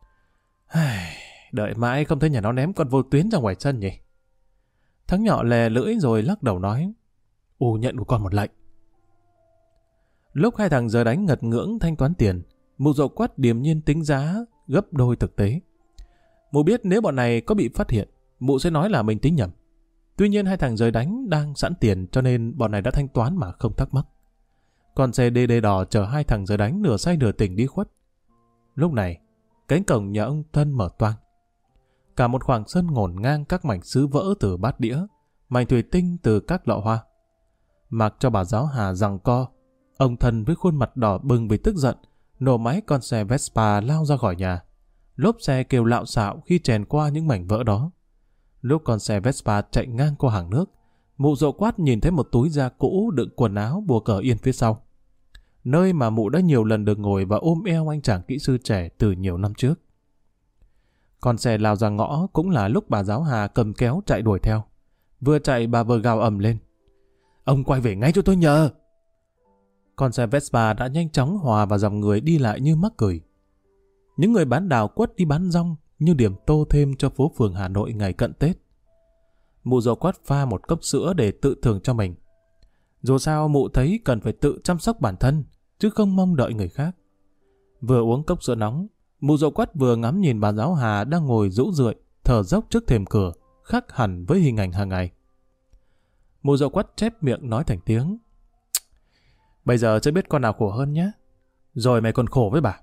Đợi mãi không thấy nhà nó ném con vô tuyến ra ngoài sân nhỉ. Thắng Nhỏ lè lưỡi rồi lắc đầu nói. U nhận của con một lệnh. Lúc hai thằng giờ đánh ngật ngưỡng thanh toán tiền, mụ Dậu Quát điềm nhiên tính giá gấp đôi thực tế. Mụ biết nếu bọn này có bị phát hiện, mụ sẽ nói là mình tính nhầm. Tuy nhiên hai thằng rời đánh đang sẵn tiền cho nên bọn này đã thanh toán mà không thắc mắc. Còn xe đê đê đỏ chở hai thằng rời đánh nửa say nửa tỉnh đi khuất. Lúc này, cánh cổng nhà ông Thân mở toang. Cả một khoảng sân ngổn ngang các mảnh sứ vỡ từ bát đĩa, mảnh thủy tinh từ các lọ hoa. Mặc cho bà giáo Hà giằng co, ông Thân với khuôn mặt đỏ bừng vì tức giận, nổ máy con xe Vespa lao ra khỏi nhà. Lốp xe kêu lạo xạo khi chèn qua những mảnh vỡ đó. Lúc con xe Vespa chạy ngang qua hàng nước, mụ Dậu Quát nhìn thấy một túi da cũ đựng quần áo bùa cờ yên phía sau. Nơi mà mụ đã nhiều lần được ngồi và ôm eo anh chàng kỹ sư trẻ từ nhiều năm trước. Con xe lao ra ngõ cũng là lúc bà giáo Hà cầm kéo chạy đuổi theo. Vừa chạy bà vừa gào ầm lên. Ông quay về ngay cho tôi nhờ. Con xe Vespa đã nhanh chóng hòa vào dòng người đi lại như mắc cười. Những người bán đào quất đi bán rong như điểm tô thêm cho phố phường Hà Nội ngày cận Tết. Mụ Dậu Quát pha một cốc sữa để tự thưởng cho mình. Dù sao mụ thấy cần phải tự chăm sóc bản thân, chứ không mong đợi người khác. Vừa uống cốc sữa nóng, mụ Dậu Quát vừa ngắm nhìn bà giáo Hà đang ngồi rũ rượi, thở dốc trước thềm cửa, khác hẳn với hình ảnh hàng ngày. Mụ Dậu Quát chép miệng nói thành tiếng. Bây giờ chưa biết con nào khổ hơn nhé. Rồi mày còn khổ với bà.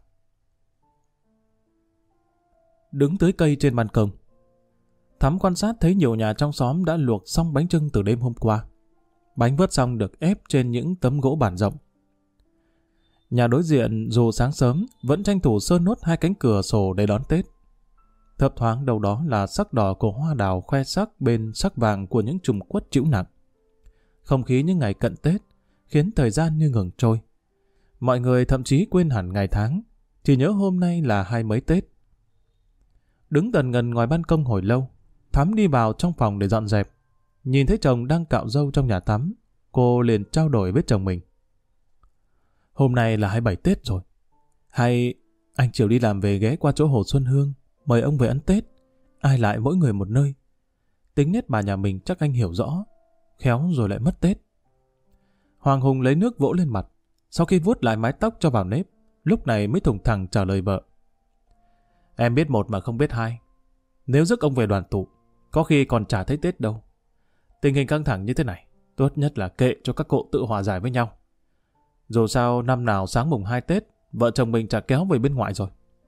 Đứng tới cây trên ban công, Thắm quan sát thấy nhiều nhà trong xóm đã luộc xong bánh chưng từ đêm hôm qua. Bánh vớt xong được ép trên những tấm gỗ bản rộng. Nhà đối diện dù sáng sớm vẫn tranh thủ sơn nốt hai cánh cửa sổ để đón Tết. Thấp thoáng đâu đó là sắc đỏ của hoa đào khoe sắc bên sắc vàng của những chùm quất chĩu nặng. Không khí những ngày cận Tết khiến thời gian như ngừng trôi. Mọi người thậm chí quên hẳn ngày tháng, chỉ nhớ hôm nay là hai mấy Tết. Đứng tần ngần ngoài ban công hồi lâu, Thắm đi vào trong phòng để dọn dẹp. Nhìn thấy chồng đang cạo râu trong nhà tắm, cô liền trao đổi với chồng mình. Hôm nay là hai mươi bảy Tết rồi. Hay anh chiều đi làm về ghé qua chỗ Hồ Xuân Hương, mời ông về ăn Tết, ai lại mỗi người một nơi. Tính nết bà nhà mình chắc anh hiểu rõ, khéo rồi lại mất Tết. Hoàng Hùng lấy nước vỗ lên mặt, sau khi vuốt lại mái tóc cho vào nếp, lúc này mới thùng thẳng trả lời vợ. Em biết một mà không biết hai. Nếu rước ông về đoàn tụ, có khi còn chả thấy Tết đâu. Tình hình căng thẳng như thế này, tốt nhất là kệ cho các cụ tự hòa giải với nhau. Dù sao năm nào sáng mùng hai Tết, vợ chồng mình chả kéo về bên ngoại rồi.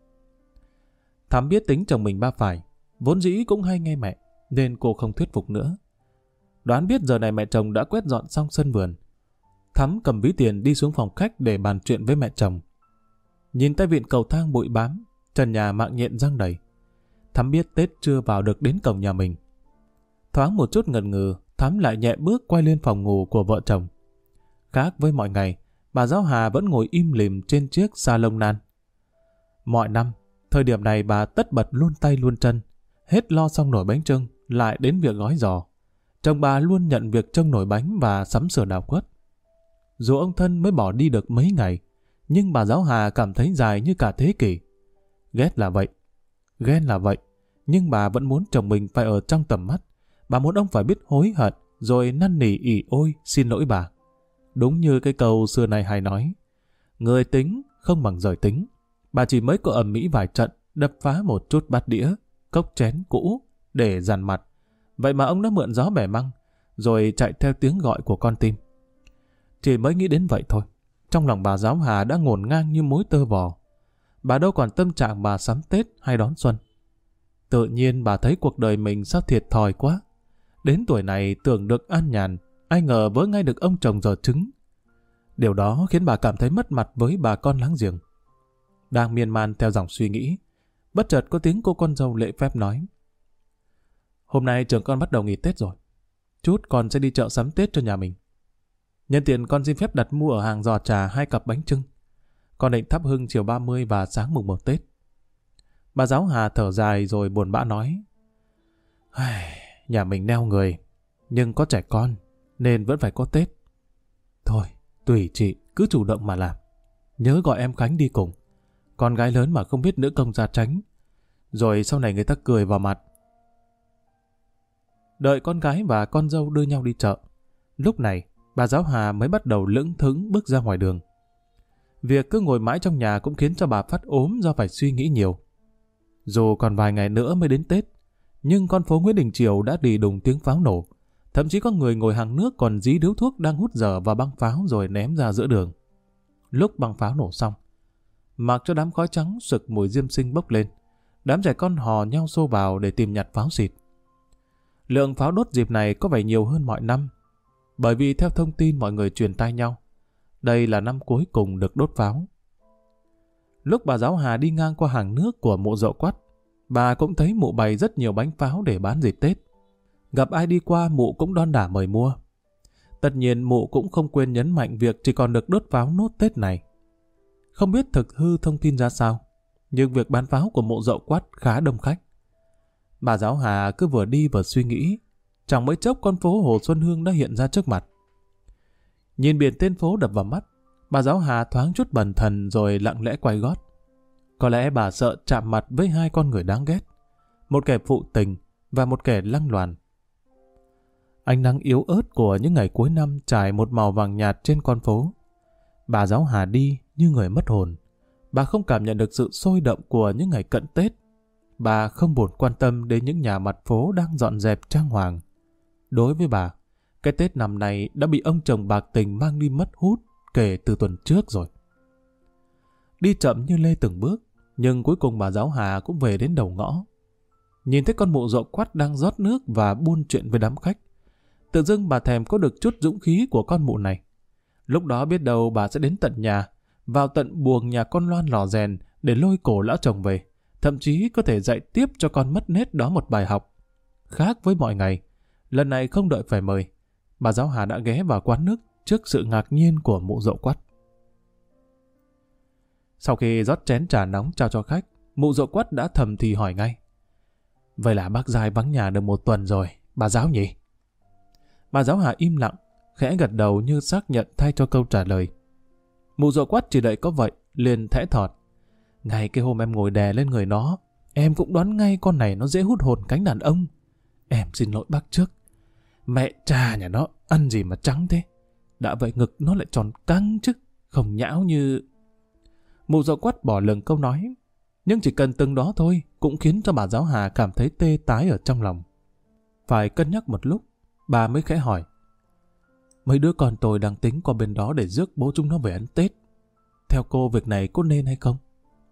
Thắm biết tính chồng mình ba phải, vốn dĩ cũng hay nghe mẹ, nên cô không thuyết phục nữa. Đoán biết giờ này mẹ chồng đã quét dọn xong sân vườn. Thắm cầm ví tiền đi xuống phòng khách để bàn chuyện với mẹ chồng. Nhìn tay vịn cầu thang bụi bám, trần nhà mạng nhện răng đầy. Thắm biết Tết chưa vào được đến cổng nhà mình. Thoáng một chút ngần ngừ, Thắm lại nhẹ bước quay lên phòng ngủ của vợ chồng. Khác với mọi ngày, bà giáo Hà vẫn ngồi im lìm trên chiếc salon nan. Mọi năm, thời điểm này bà tất bật luôn tay luôn chân, hết lo xong nồi bánh chưng, lại đến việc gói giò. Chồng bà luôn nhận việc trông nồi bánh và sắm sửa đào quất. Dù ông Thân mới bỏ đi được mấy ngày, nhưng bà giáo Hà cảm thấy dài như cả thế kỷ. Ghét là vậy, ghen là vậy, nhưng bà vẫn muốn chồng mình phải ở trong tầm mắt. Bà muốn ông phải biết hối hận, rồi năn nỉ ỉ ôi xin lỗi bà. Đúng như cái câu xưa này hay nói, người tính không bằng giỏi tính. Bà chỉ mới có ầm mỹ vài trận, đập phá một chút bát đĩa, cốc chén cũ để dằn mặt. Vậy mà ông đã mượn gió bẻ măng, rồi chạy theo tiếng gọi của con tim. Chỉ mới nghĩ đến vậy thôi, trong lòng bà giáo Hà đã ngổn ngang như mối tơ vò. Bà đâu còn tâm trạng bà sắm Tết hay đón xuân. Tự nhiên bà thấy cuộc đời mình sao thiệt thòi quá. Đến tuổi này tưởng được an nhàn, ai ngờ vớ ngay được ông chồng dở trứng. Điều đó khiến bà cảm thấy mất mặt với bà con láng giềng. Đang miên man theo dòng suy nghĩ, bất chợt có tiếng cô con dâu lễ phép nói. Hôm nay trường con bắt đầu nghỉ Tết rồi. Chút con sẽ đi chợ sắm Tết cho nhà mình. Nhân tiện con xin phép đặt mua ở hàng giò trà hai cặp bánh chưng. Con định thắp hương chiều ba mươi và sáng mùng một Tết. Bà giáo Hà thở dài rồi buồn bã nói. Nhà mình neo người, nhưng có trẻ con, nên vẫn phải có Tết. Thôi, tùy chị, cứ chủ động mà làm. Nhớ gọi em Khánh đi cùng. Con gái lớn mà không biết nữ công gia tránh. Rồi sau này người ta cười vào mặt. Đợi con gái và con dâu đưa nhau đi chợ. Lúc này, bà giáo Hà mới bắt đầu lững thững bước ra ngoài đường. Việc cứ ngồi mãi trong nhà cũng khiến cho bà phát ốm do phải suy nghĩ nhiều. Dù còn vài ngày nữa mới đến Tết, nhưng con phố Nguyễn Đình Chiểu đã đi đùng tiếng pháo nổ. Thậm chí có người ngồi hàng nước còn dí điếu thuốc đang hút dở vào băng pháo rồi ném ra giữa đường. Lúc băng pháo nổ xong, mặc cho đám khói trắng sực mùi diêm sinh bốc lên, đám trẻ con hò nhau xô vào để tìm nhặt pháo xịt. Lượng pháo đốt dịp này có vẻ nhiều hơn mọi năm, bởi vì theo thông tin mọi người truyền tai nhau, đây là năm cuối cùng được đốt pháo. Lúc bà giáo Hà đi ngang qua hàng nước của mụ Dậu Quắt, bà cũng thấy mụ bày rất nhiều bánh pháo để bán dịp Tết. Gặp ai đi qua mụ cũng đon đả mời mua. Tất nhiên mụ cũng không quên nhấn mạnh việc chỉ còn được đốt pháo nốt Tết này. Không biết thực hư thông tin ra sao, nhưng việc bán pháo của mụ Dậu Quắt khá đông khách. Bà giáo Hà cứ vừa đi vừa suy nghĩ, chẳng mấy chốc con phố Hồ Xuân Hương đã hiện ra trước mặt. Nhìn biển tên phố đập vào mắt, bà giáo Hà thoáng chút bần thần rồi lặng lẽ quay gót. Có lẽ bà sợ chạm mặt với hai con người đáng ghét, một kẻ phụ tình và một kẻ lăng loàn. Ánh nắng yếu ớt của những ngày cuối năm trải một màu vàng nhạt trên con phố. Bà giáo Hà đi như người mất hồn. Bà không cảm nhận được sự sôi động của những ngày cận Tết. Bà không buồn quan tâm đến những nhà mặt phố đang dọn dẹp trang hoàng. Đối với bà, cái Tết năm nay đã bị ông chồng bạc tình mang đi mất hút kể từ tuần trước rồi. Đi chậm như lê từng bước, nhưng cuối cùng bà giáo Hà cũng về đến đầu ngõ. Nhìn thấy con mụ Dậu Quắt đang rót nước và buôn chuyện với đám khách, tự dưng bà thèm có được chút dũng khí của con mụ này. Lúc đó biết đâu bà sẽ đến tận nhà, vào tận buồng nhà con Loan lò rèn để lôi cổ lão chồng về, thậm chí có thể dạy tiếp cho con mất nết đó một bài học. Khác với mọi ngày, lần này không đợi phải mời, bà giáo Hà đã ghé vào quán nước trước sự ngạc nhiên của mụ Dậu Quắt. Sau khi rót chén trà nóng trao cho khách, mụ Dậu Quắt đã thầm thì hỏi ngay. Vậy là bác Giai vắng nhà được một tuần rồi, bà giáo nhỉ? Bà giáo Hà im lặng, khẽ gật đầu như xác nhận thay cho câu trả lời. Mụ Dậu Quắt chỉ đợi có vậy, liền thẽ thọt. Ngay cái hôm em ngồi đè lên người nó, em cũng đoán ngay con này nó dễ hút hồn cánh đàn ông. Em xin lỗi bác trước. Mẹ cha nhà nó ăn gì mà trắng thế? Đã vậy ngực nó lại tròn căng chứ, không nhão như... Mụ Dậu Quắt bỏ lửng câu nói, nhưng chỉ cần từng đó thôi cũng khiến cho bà giáo Hà cảm thấy tê tái ở trong lòng. Phải cân nhắc một lúc, bà mới khẽ hỏi. Mấy đứa con tôi đang tính qua bên đó để rước bố chúng nó về ăn Tết. Theo cô việc này có nên hay không?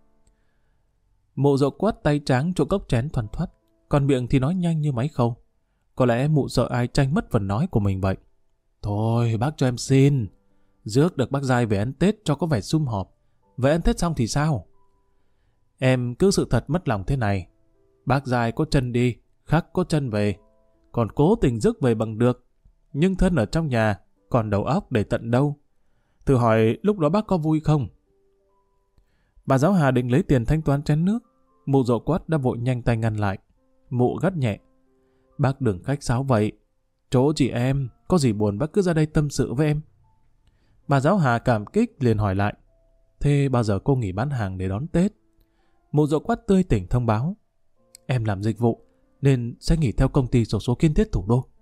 Mụ Dậu Quắt tay tráng chỗ cốc chén thoăn thoắt, còn miệng thì nói nhanh như máy khâu. Có lẽ mụ sợ ai tranh mất phần nói của mình vậy. Thôi bác cho em xin, rước được bác Giai về ăn Tết cho có vẻ sum họp. Vậy ăn Tết xong thì sao? Em cứ sự thật mất lòng thế này. Bác Giai có chân đi, khắc có chân về. Còn cố tình rước về bằng được, nhưng thân ở trong nhà, còn đầu óc để tận đâu? Thử hỏi lúc đó bác có vui không? Bà giáo Hà định lấy tiền thanh toán chén nước, mụ Dậu Quắt đã vội nhanh tay ngăn lại. Mụ gắt nhẹ. Bác đừng khách sáo vậy. Chỗ chị em, có gì buồn bác cứ ra đây tâm sự với em. Bà giáo Hà cảm kích liền hỏi lại. Thế bao giờ cô nghỉ bán hàng để đón Tết? Mụ Dậu Quắt tươi tỉnh thông báo. Em làm dịch vụ, nên sẽ nghỉ theo công ty xổ số kiên thiết thủ đô.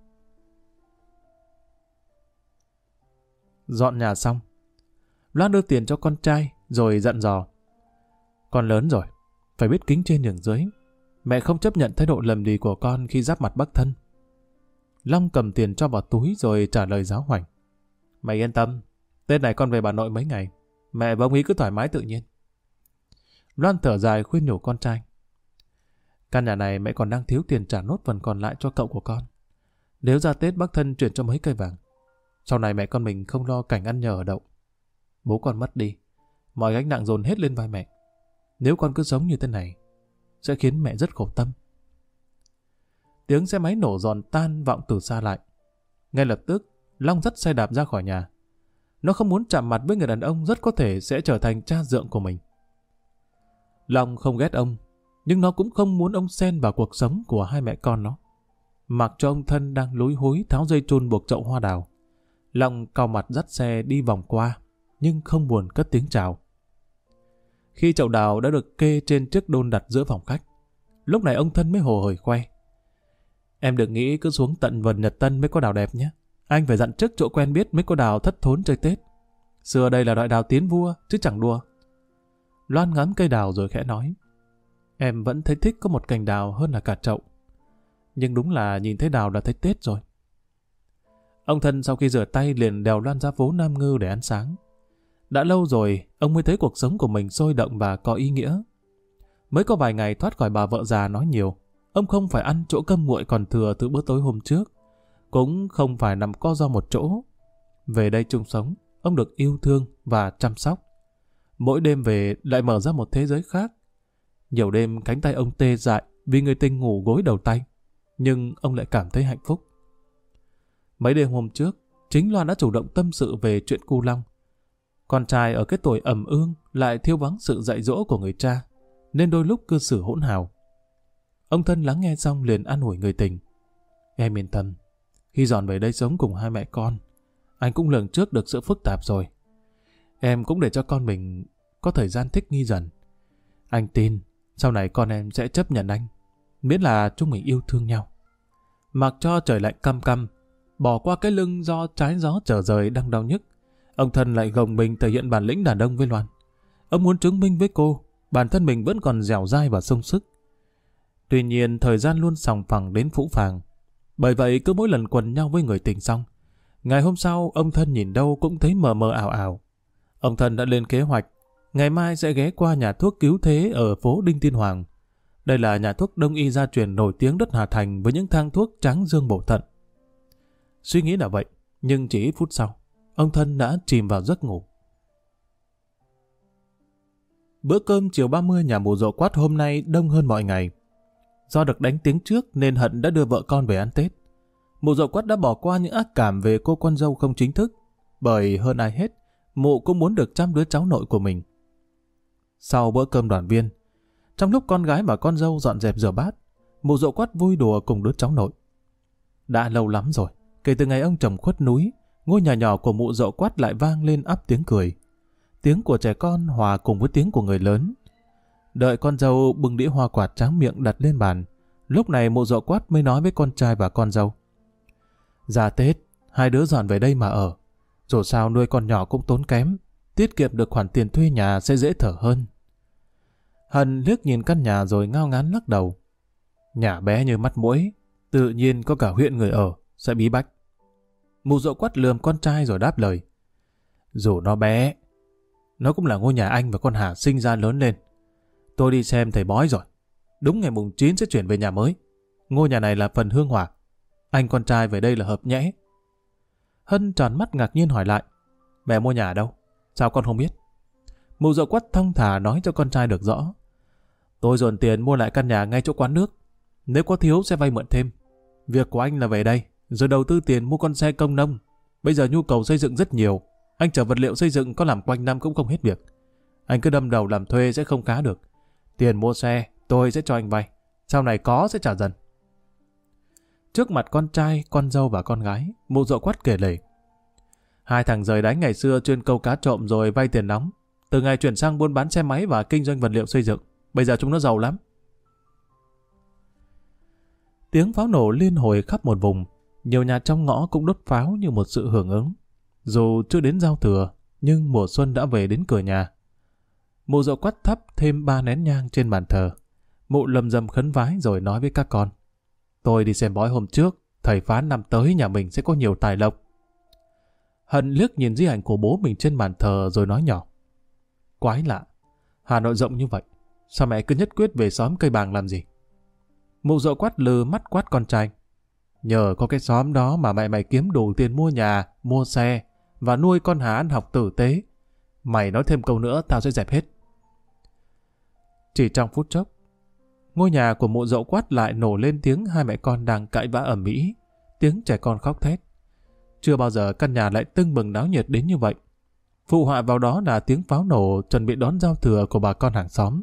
Dọn nhà xong, Loan đưa tiền cho con trai rồi dặn dò. Con lớn rồi, phải biết kính trên nhường dưới. Mẹ không chấp nhận thái độ lầm lì của con khi giáp mặt bác thân. Long cầm tiền cho vào túi rồi trả lời giáo huỳnh. Mày yên tâm, Tết này con về bà nội mấy ngày. Mẹ và ông ý cứ thoải mái tự nhiên. Loan thở dài khuyên nhủ con trai. Căn nhà này mẹ còn đang thiếu tiền trả nốt phần còn lại cho cậu của con. Nếu ra Tết bác thân chuyển cho mấy cây vàng. Sau này mẹ con mình không lo cảnh ăn nhờ ở đậu. Bố con mất đi, mọi gánh nặng dồn hết lên vai mẹ. Nếu con cứ sống như thế này, sẽ khiến mẹ rất khổ tâm. Tiếng xe máy nổ giòn tan vọng từ xa lại. Ngay lập tức, Long dắt xe đạp ra khỏi nhà. Nó không muốn chạm mặt với người đàn ông rất có thể sẽ trở thành cha dượng của mình. Long không ghét ông, nhưng nó cũng không muốn ông xen vào cuộc sống của hai mẹ con nó. Mặc cho ông Thân đang lúi húi tháo dây chun buộc chậu hoa đào, Long cau mặt dắt xe đi vòng qua, nhưng không buồn cất tiếng chào. Khi chậu đào đã được kê trên chiếc đôn đặt giữa phòng khách, lúc này ông Thân mới hồ hởi khoe. Em đừng nghĩ cứ xuống tận vườn Nhật Tân mới có đào đẹp nhé. Anh phải dặn trước chỗ quen biết mới có đào thất thốn chơi Tết. Xưa đây là loại đào tiến vua, chứ chẳng đùa. Loan ngắm cây đào rồi khẽ nói. Em vẫn thấy thích có một cành đào hơn là cả chậu. Nhưng đúng là nhìn thấy đào đã thấy Tết rồi. Ông Thân sau khi rửa tay liền đèo Loan ra phố Nam Ngư để ăn sáng. Đã lâu rồi, ông mới thấy cuộc sống của mình sôi động và có ý nghĩa. Mới có vài ngày thoát khỏi bà vợ già nói nhiều, ông không phải ăn chỗ cơm nguội còn thừa từ bữa tối hôm trước, cũng không phải nằm co ro một chỗ. Về đây chung sống, ông được yêu thương và chăm sóc. Mỗi đêm về lại mở ra một thế giới khác. Nhiều đêm cánh tay ông tê dại vì người tình ngủ gối đầu tay, nhưng ông lại cảm thấy hạnh phúc. Mấy đêm hôm trước, chính Loan đã chủ động tâm sự về chuyện cu Long. Con trai ở cái tuổi ẩm ương lại thiếu vắng sự dạy dỗ của người cha, nên đôi lúc cư xử hỗn hào. Ông Thân lắng nghe xong liền an ủi người tình. Em yên tâm, khi dọn về đây sống cùng hai mẹ con, anh cũng lường trước được sự phức tạp rồi. Em cũng để cho con mình có thời gian thích nghi dần. Anh tin, sau này con em sẽ chấp nhận anh, miễn là chúng mình yêu thương nhau. Mặc cho trời lạnh căm căm, bỏ qua cái lưng do trái gió trở rời đang đau nhức, ông Thân lại gồng mình thể hiện bản lĩnh đàn ông với Loan. Ông muốn chứng minh với cô, bản thân mình vẫn còn dẻo dai và sung sức. Tuy nhiên thời gian luôn sòng phẳng đến phũ phàng. Bởi vậy cứ mỗi lần quần nhau với người tình xong, ngày hôm sau ông Thân nhìn đâu cũng thấy mờ mờ ảo ảo. Ông Thân đã lên kế hoạch, ngày mai sẽ ghé qua nhà thuốc Cứu Thế ở phố Đinh Tiên Hoàng. Đây là nhà thuốc đông y gia truyền nổi tiếng đất Hà Thành với những thang thuốc tráng dương bổ thận. Suy nghĩ là vậy, nhưng chỉ ít phút sau, ông Thân đã chìm vào giấc ngủ. Bữa cơm chiều ba mươi nhà mụ Dậu Quát hôm nay đông hơn mọi ngày. Do được đánh tiếng trước nên Hận đã đưa vợ con về ăn Tết. Mụ Dậu Quát đã bỏ qua những ác cảm về cô con dâu không chính thức, bởi hơn ai hết, mụ cũng muốn được chăm đứa cháu nội của mình. Sau bữa cơm đoàn viên, trong lúc con gái và con dâu dọn dẹp rửa bát, mụ Dậu Quát vui đùa cùng đứa cháu nội. Đã lâu lắm rồi, kể từ ngày ông chồng khuất núi, ngôi nhà nhỏ của mụ Dậu Quát lại vang lên ắp tiếng cười. Tiếng của trẻ con hòa cùng với tiếng của người lớn. Đợi con dâu bưng đĩa hoa quả tráng miệng đặt lên bàn, lúc này mụ Dậu Quát mới nói với con trai và con dâu. Ra Tết, hai đứa dọn về đây mà ở. Dù sao nuôi con nhỏ cũng tốn kém, tiết kiệm được khoản tiền thuê nhà sẽ dễ thở hơn. Hân liếc nhìn căn nhà rồi ngao ngán lắc đầu. Nhà bé như mắt muỗi, tự nhiên có cả huyện người ở, sẽ bí bách. Mụ Dậu Quát lườm con trai rồi đáp lời. Dù nó bé, nó cũng là ngôi nhà anh và con Hà sinh ra lớn lên. Tôi đi xem thầy bói rồi. Đúng ngày mùng chín sẽ chuyển về nhà mới. Ngôi nhà này là phần hương hỏa. Anh con trai về đây là hợp nhẽ. Hân tròn mắt ngạc nhiên hỏi lại. Mẹ mua nhà ở đâu? Sao con không biết? Mụ Dậu Quát thong thả nói cho con trai được rõ. Tôi dồn tiền mua lại căn nhà ngay chỗ quán nước. Nếu có thiếu sẽ vay mượn thêm. Việc của anh là về đây, rồi đầu tư tiền mua con xe công nông. Bây giờ nhu cầu xây dựng rất nhiều. Anh chở vật liệu xây dựng có làm quanh năm cũng không hết việc. Anh cứ đâm đầu làm thuê sẽ không khá được. Tiền mua xe tôi sẽ cho anh vay. Sau này có sẽ trả dần. Trước mặt con trai, con dâu và con gái, mụ Dậu Quát kể lể. Hai thằng rời đánh ngày xưa chuyên câu cá trộm rồi vay tiền nóng. Từ ngày chuyển sang buôn bán xe máy và kinh doanh vật liệu xây dựng. Bây giờ chúng nó giàu lắm. Tiếng pháo nổ liên hồi khắp một vùng. Nhiều nhà trong ngõ cũng đốt pháo như một sự hưởng ứng. Dù chưa đến giao thừa, nhưng mùa xuân đã về đến cửa nhà. Mụ Dậu Quát thắp thêm ba nén nhang trên bàn thờ. Mụ lầm rầm khấn vái rồi nói với các con. Tôi đi xem bói hôm trước, thầy phán năm tới nhà mình sẽ có nhiều tài lộc. Hân liếc nhìn di ảnh của bố mình trên bàn thờ rồi nói nhỏ. Quái lạ, Hà Nội rộng như vậy, sao mẹ cứ nhất quyết về xóm Cây Bàng làm gì? Mụ Dậu Quát lừ mắt quát con trai. Nhờ có cái xóm đó mà mẹ mày kiếm đủ tiền mua nhà, mua xe và nuôi con Hà ăn học tử tế. Mày nói thêm câu nữa tao sẽ dẹp hết. Chỉ trong phút chốc, ngôi nhà của mụ Dậu Quát lại nổ lên tiếng hai mẹ con đang cãi vã ầm ĩ, tiếng trẻ con khóc thét. Chưa bao giờ căn nhà lại tưng bừng náo nhiệt đến như vậy. Phụ họa vào đó là tiếng pháo nổ chuẩn bị đón giao thừa của bà con hàng xóm.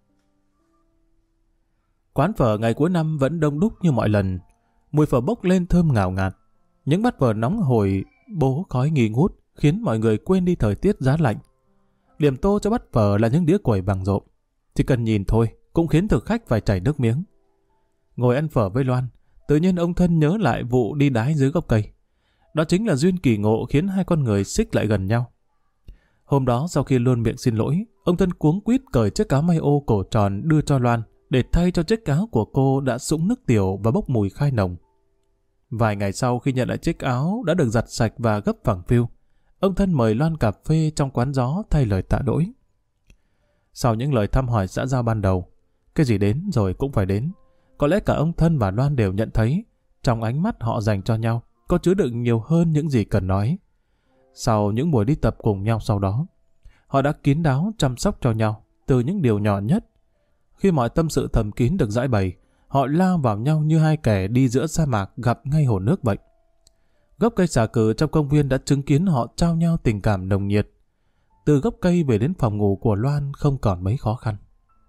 Quán phở ngày cuối năm vẫn đông đúc như mọi lần. Mùi phở bốc lên thơm ngào ngạt. Những bát phở nóng hổi bố khói nghi ngút khiến mọi người quên đi thời tiết giá lạnh. Điểm tô cho bát phở là những đĩa quẩy vàng rộm. Chỉ cần nhìn thôi cũng khiến thực khách phải chảy nước miếng. Ngồi ăn phở với Loan, tự nhiên ông Thân nhớ lại vụ đi đái dưới gốc cây. Đó chính là duyên kỳ ngộ khiến hai con người xích lại gần nhau. Hôm đó sau khi luôn miệng xin lỗi, ông Thân cuống quýt cởi chiếc áo may ô cổ tròn đưa cho Loan để thay cho chiếc áo của cô đã sũng nước tiểu và bốc mùi khai nồng. Vài ngày sau khi nhận lại chiếc áo đã được giặt sạch và gấp phẳng phiu, ông Thân mời Loan cà phê trong quán gió thay lời tạ lỗi. Sau những lời thăm hỏi xã giao ban đầu, cái gì đến rồi cũng phải đến. Có lẽ cả ông Thân và Loan đều nhận thấy trong ánh mắt họ dành cho nhau có chứa đựng nhiều hơn những gì cần nói. Sau những buổi đi tập cùng nhau sau đó, họ đã kín đáo chăm sóc cho nhau từ những điều nhỏ nhất. Khi mọi tâm sự thầm kín được giải bày, họ lao vào nhau như hai kẻ đi giữa sa mạc gặp ngay hồ nước vậy. Gốc cây xà cừ trong công viên đã chứng kiến họ trao nhau tình cảm nồng nhiệt. Từ gốc cây về đến phòng ngủ của Loan không còn mấy khó khăn.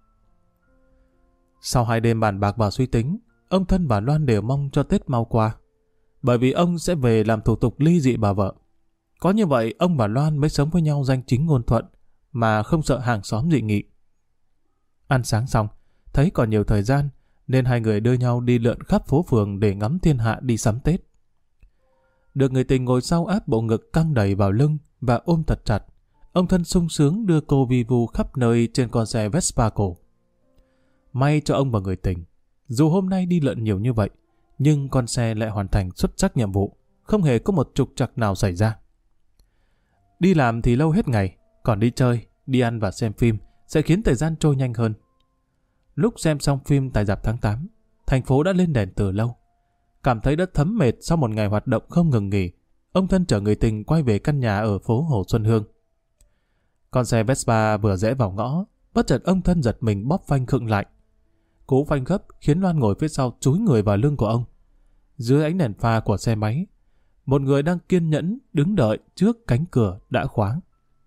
Sau hai đêm bàn bạc và suy tính, ông Thân và Loan đều mong cho Tết mau qua. Bởi vì ông sẽ về làm thủ tục ly dị bà vợ. Có như vậy, ông và Loan mới sống với nhau danh chính ngôn thuận, mà không sợ hàng xóm dị nghị. Ăn sáng xong, thấy còn nhiều thời gian, nên hai người đưa nhau đi lượn khắp phố phường để ngắm thiên hạ đi sắm Tết. Được người tình ngồi sau áp bộ ngực căng đầy vào lưng và ôm thật chặt, ông Thân sung sướng đưa cô vi vu khắp nơi trên con xe Vespa cổ. May cho ông và người tình, dù hôm nay đi lượn nhiều như vậy, nhưng con xe lại hoàn thành xuất sắc nhiệm vụ, không hề có một trục trặc nào xảy ra. Đi làm thì lâu hết ngày, còn đi chơi, đi ăn và xem phim sẽ khiến thời gian trôi nhanh hơn. Lúc xem xong phim tại rạp tháng tám, thành phố đã lên đèn từ lâu. Cảm thấy đã thấm mệt sau một ngày hoạt động không ngừng nghỉ, ông Thân chở người tình quay về căn nhà ở phố Hồ Xuân Hương. Con xe Vespa vừa rẽ vào ngõ, bất chợt ông Thân giật mình bóp phanh khựng lại. Cú phanh gấp khiến Loan ngồi phía sau chúi người vào lưng của ông. Dưới ánh đèn pha của xe máy, một người đang kiên nhẫn đứng đợi trước cánh cửa đã khóa.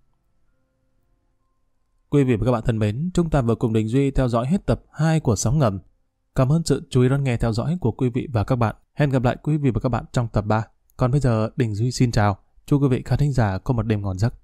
Quý vị và các bạn thân mến, chúng ta vừa cùng Đình Duy theo dõi hết tập hai của Sóng Ngầm. Cảm ơn sự chú ý đón nghe theo dõi của quý vị và các bạn. Hẹn gặp lại quý vị và các bạn trong tập ba. Còn bây giờ, Đình Duy xin chào. Chúc quý vị khán thính giả có một đêm ngon giấc.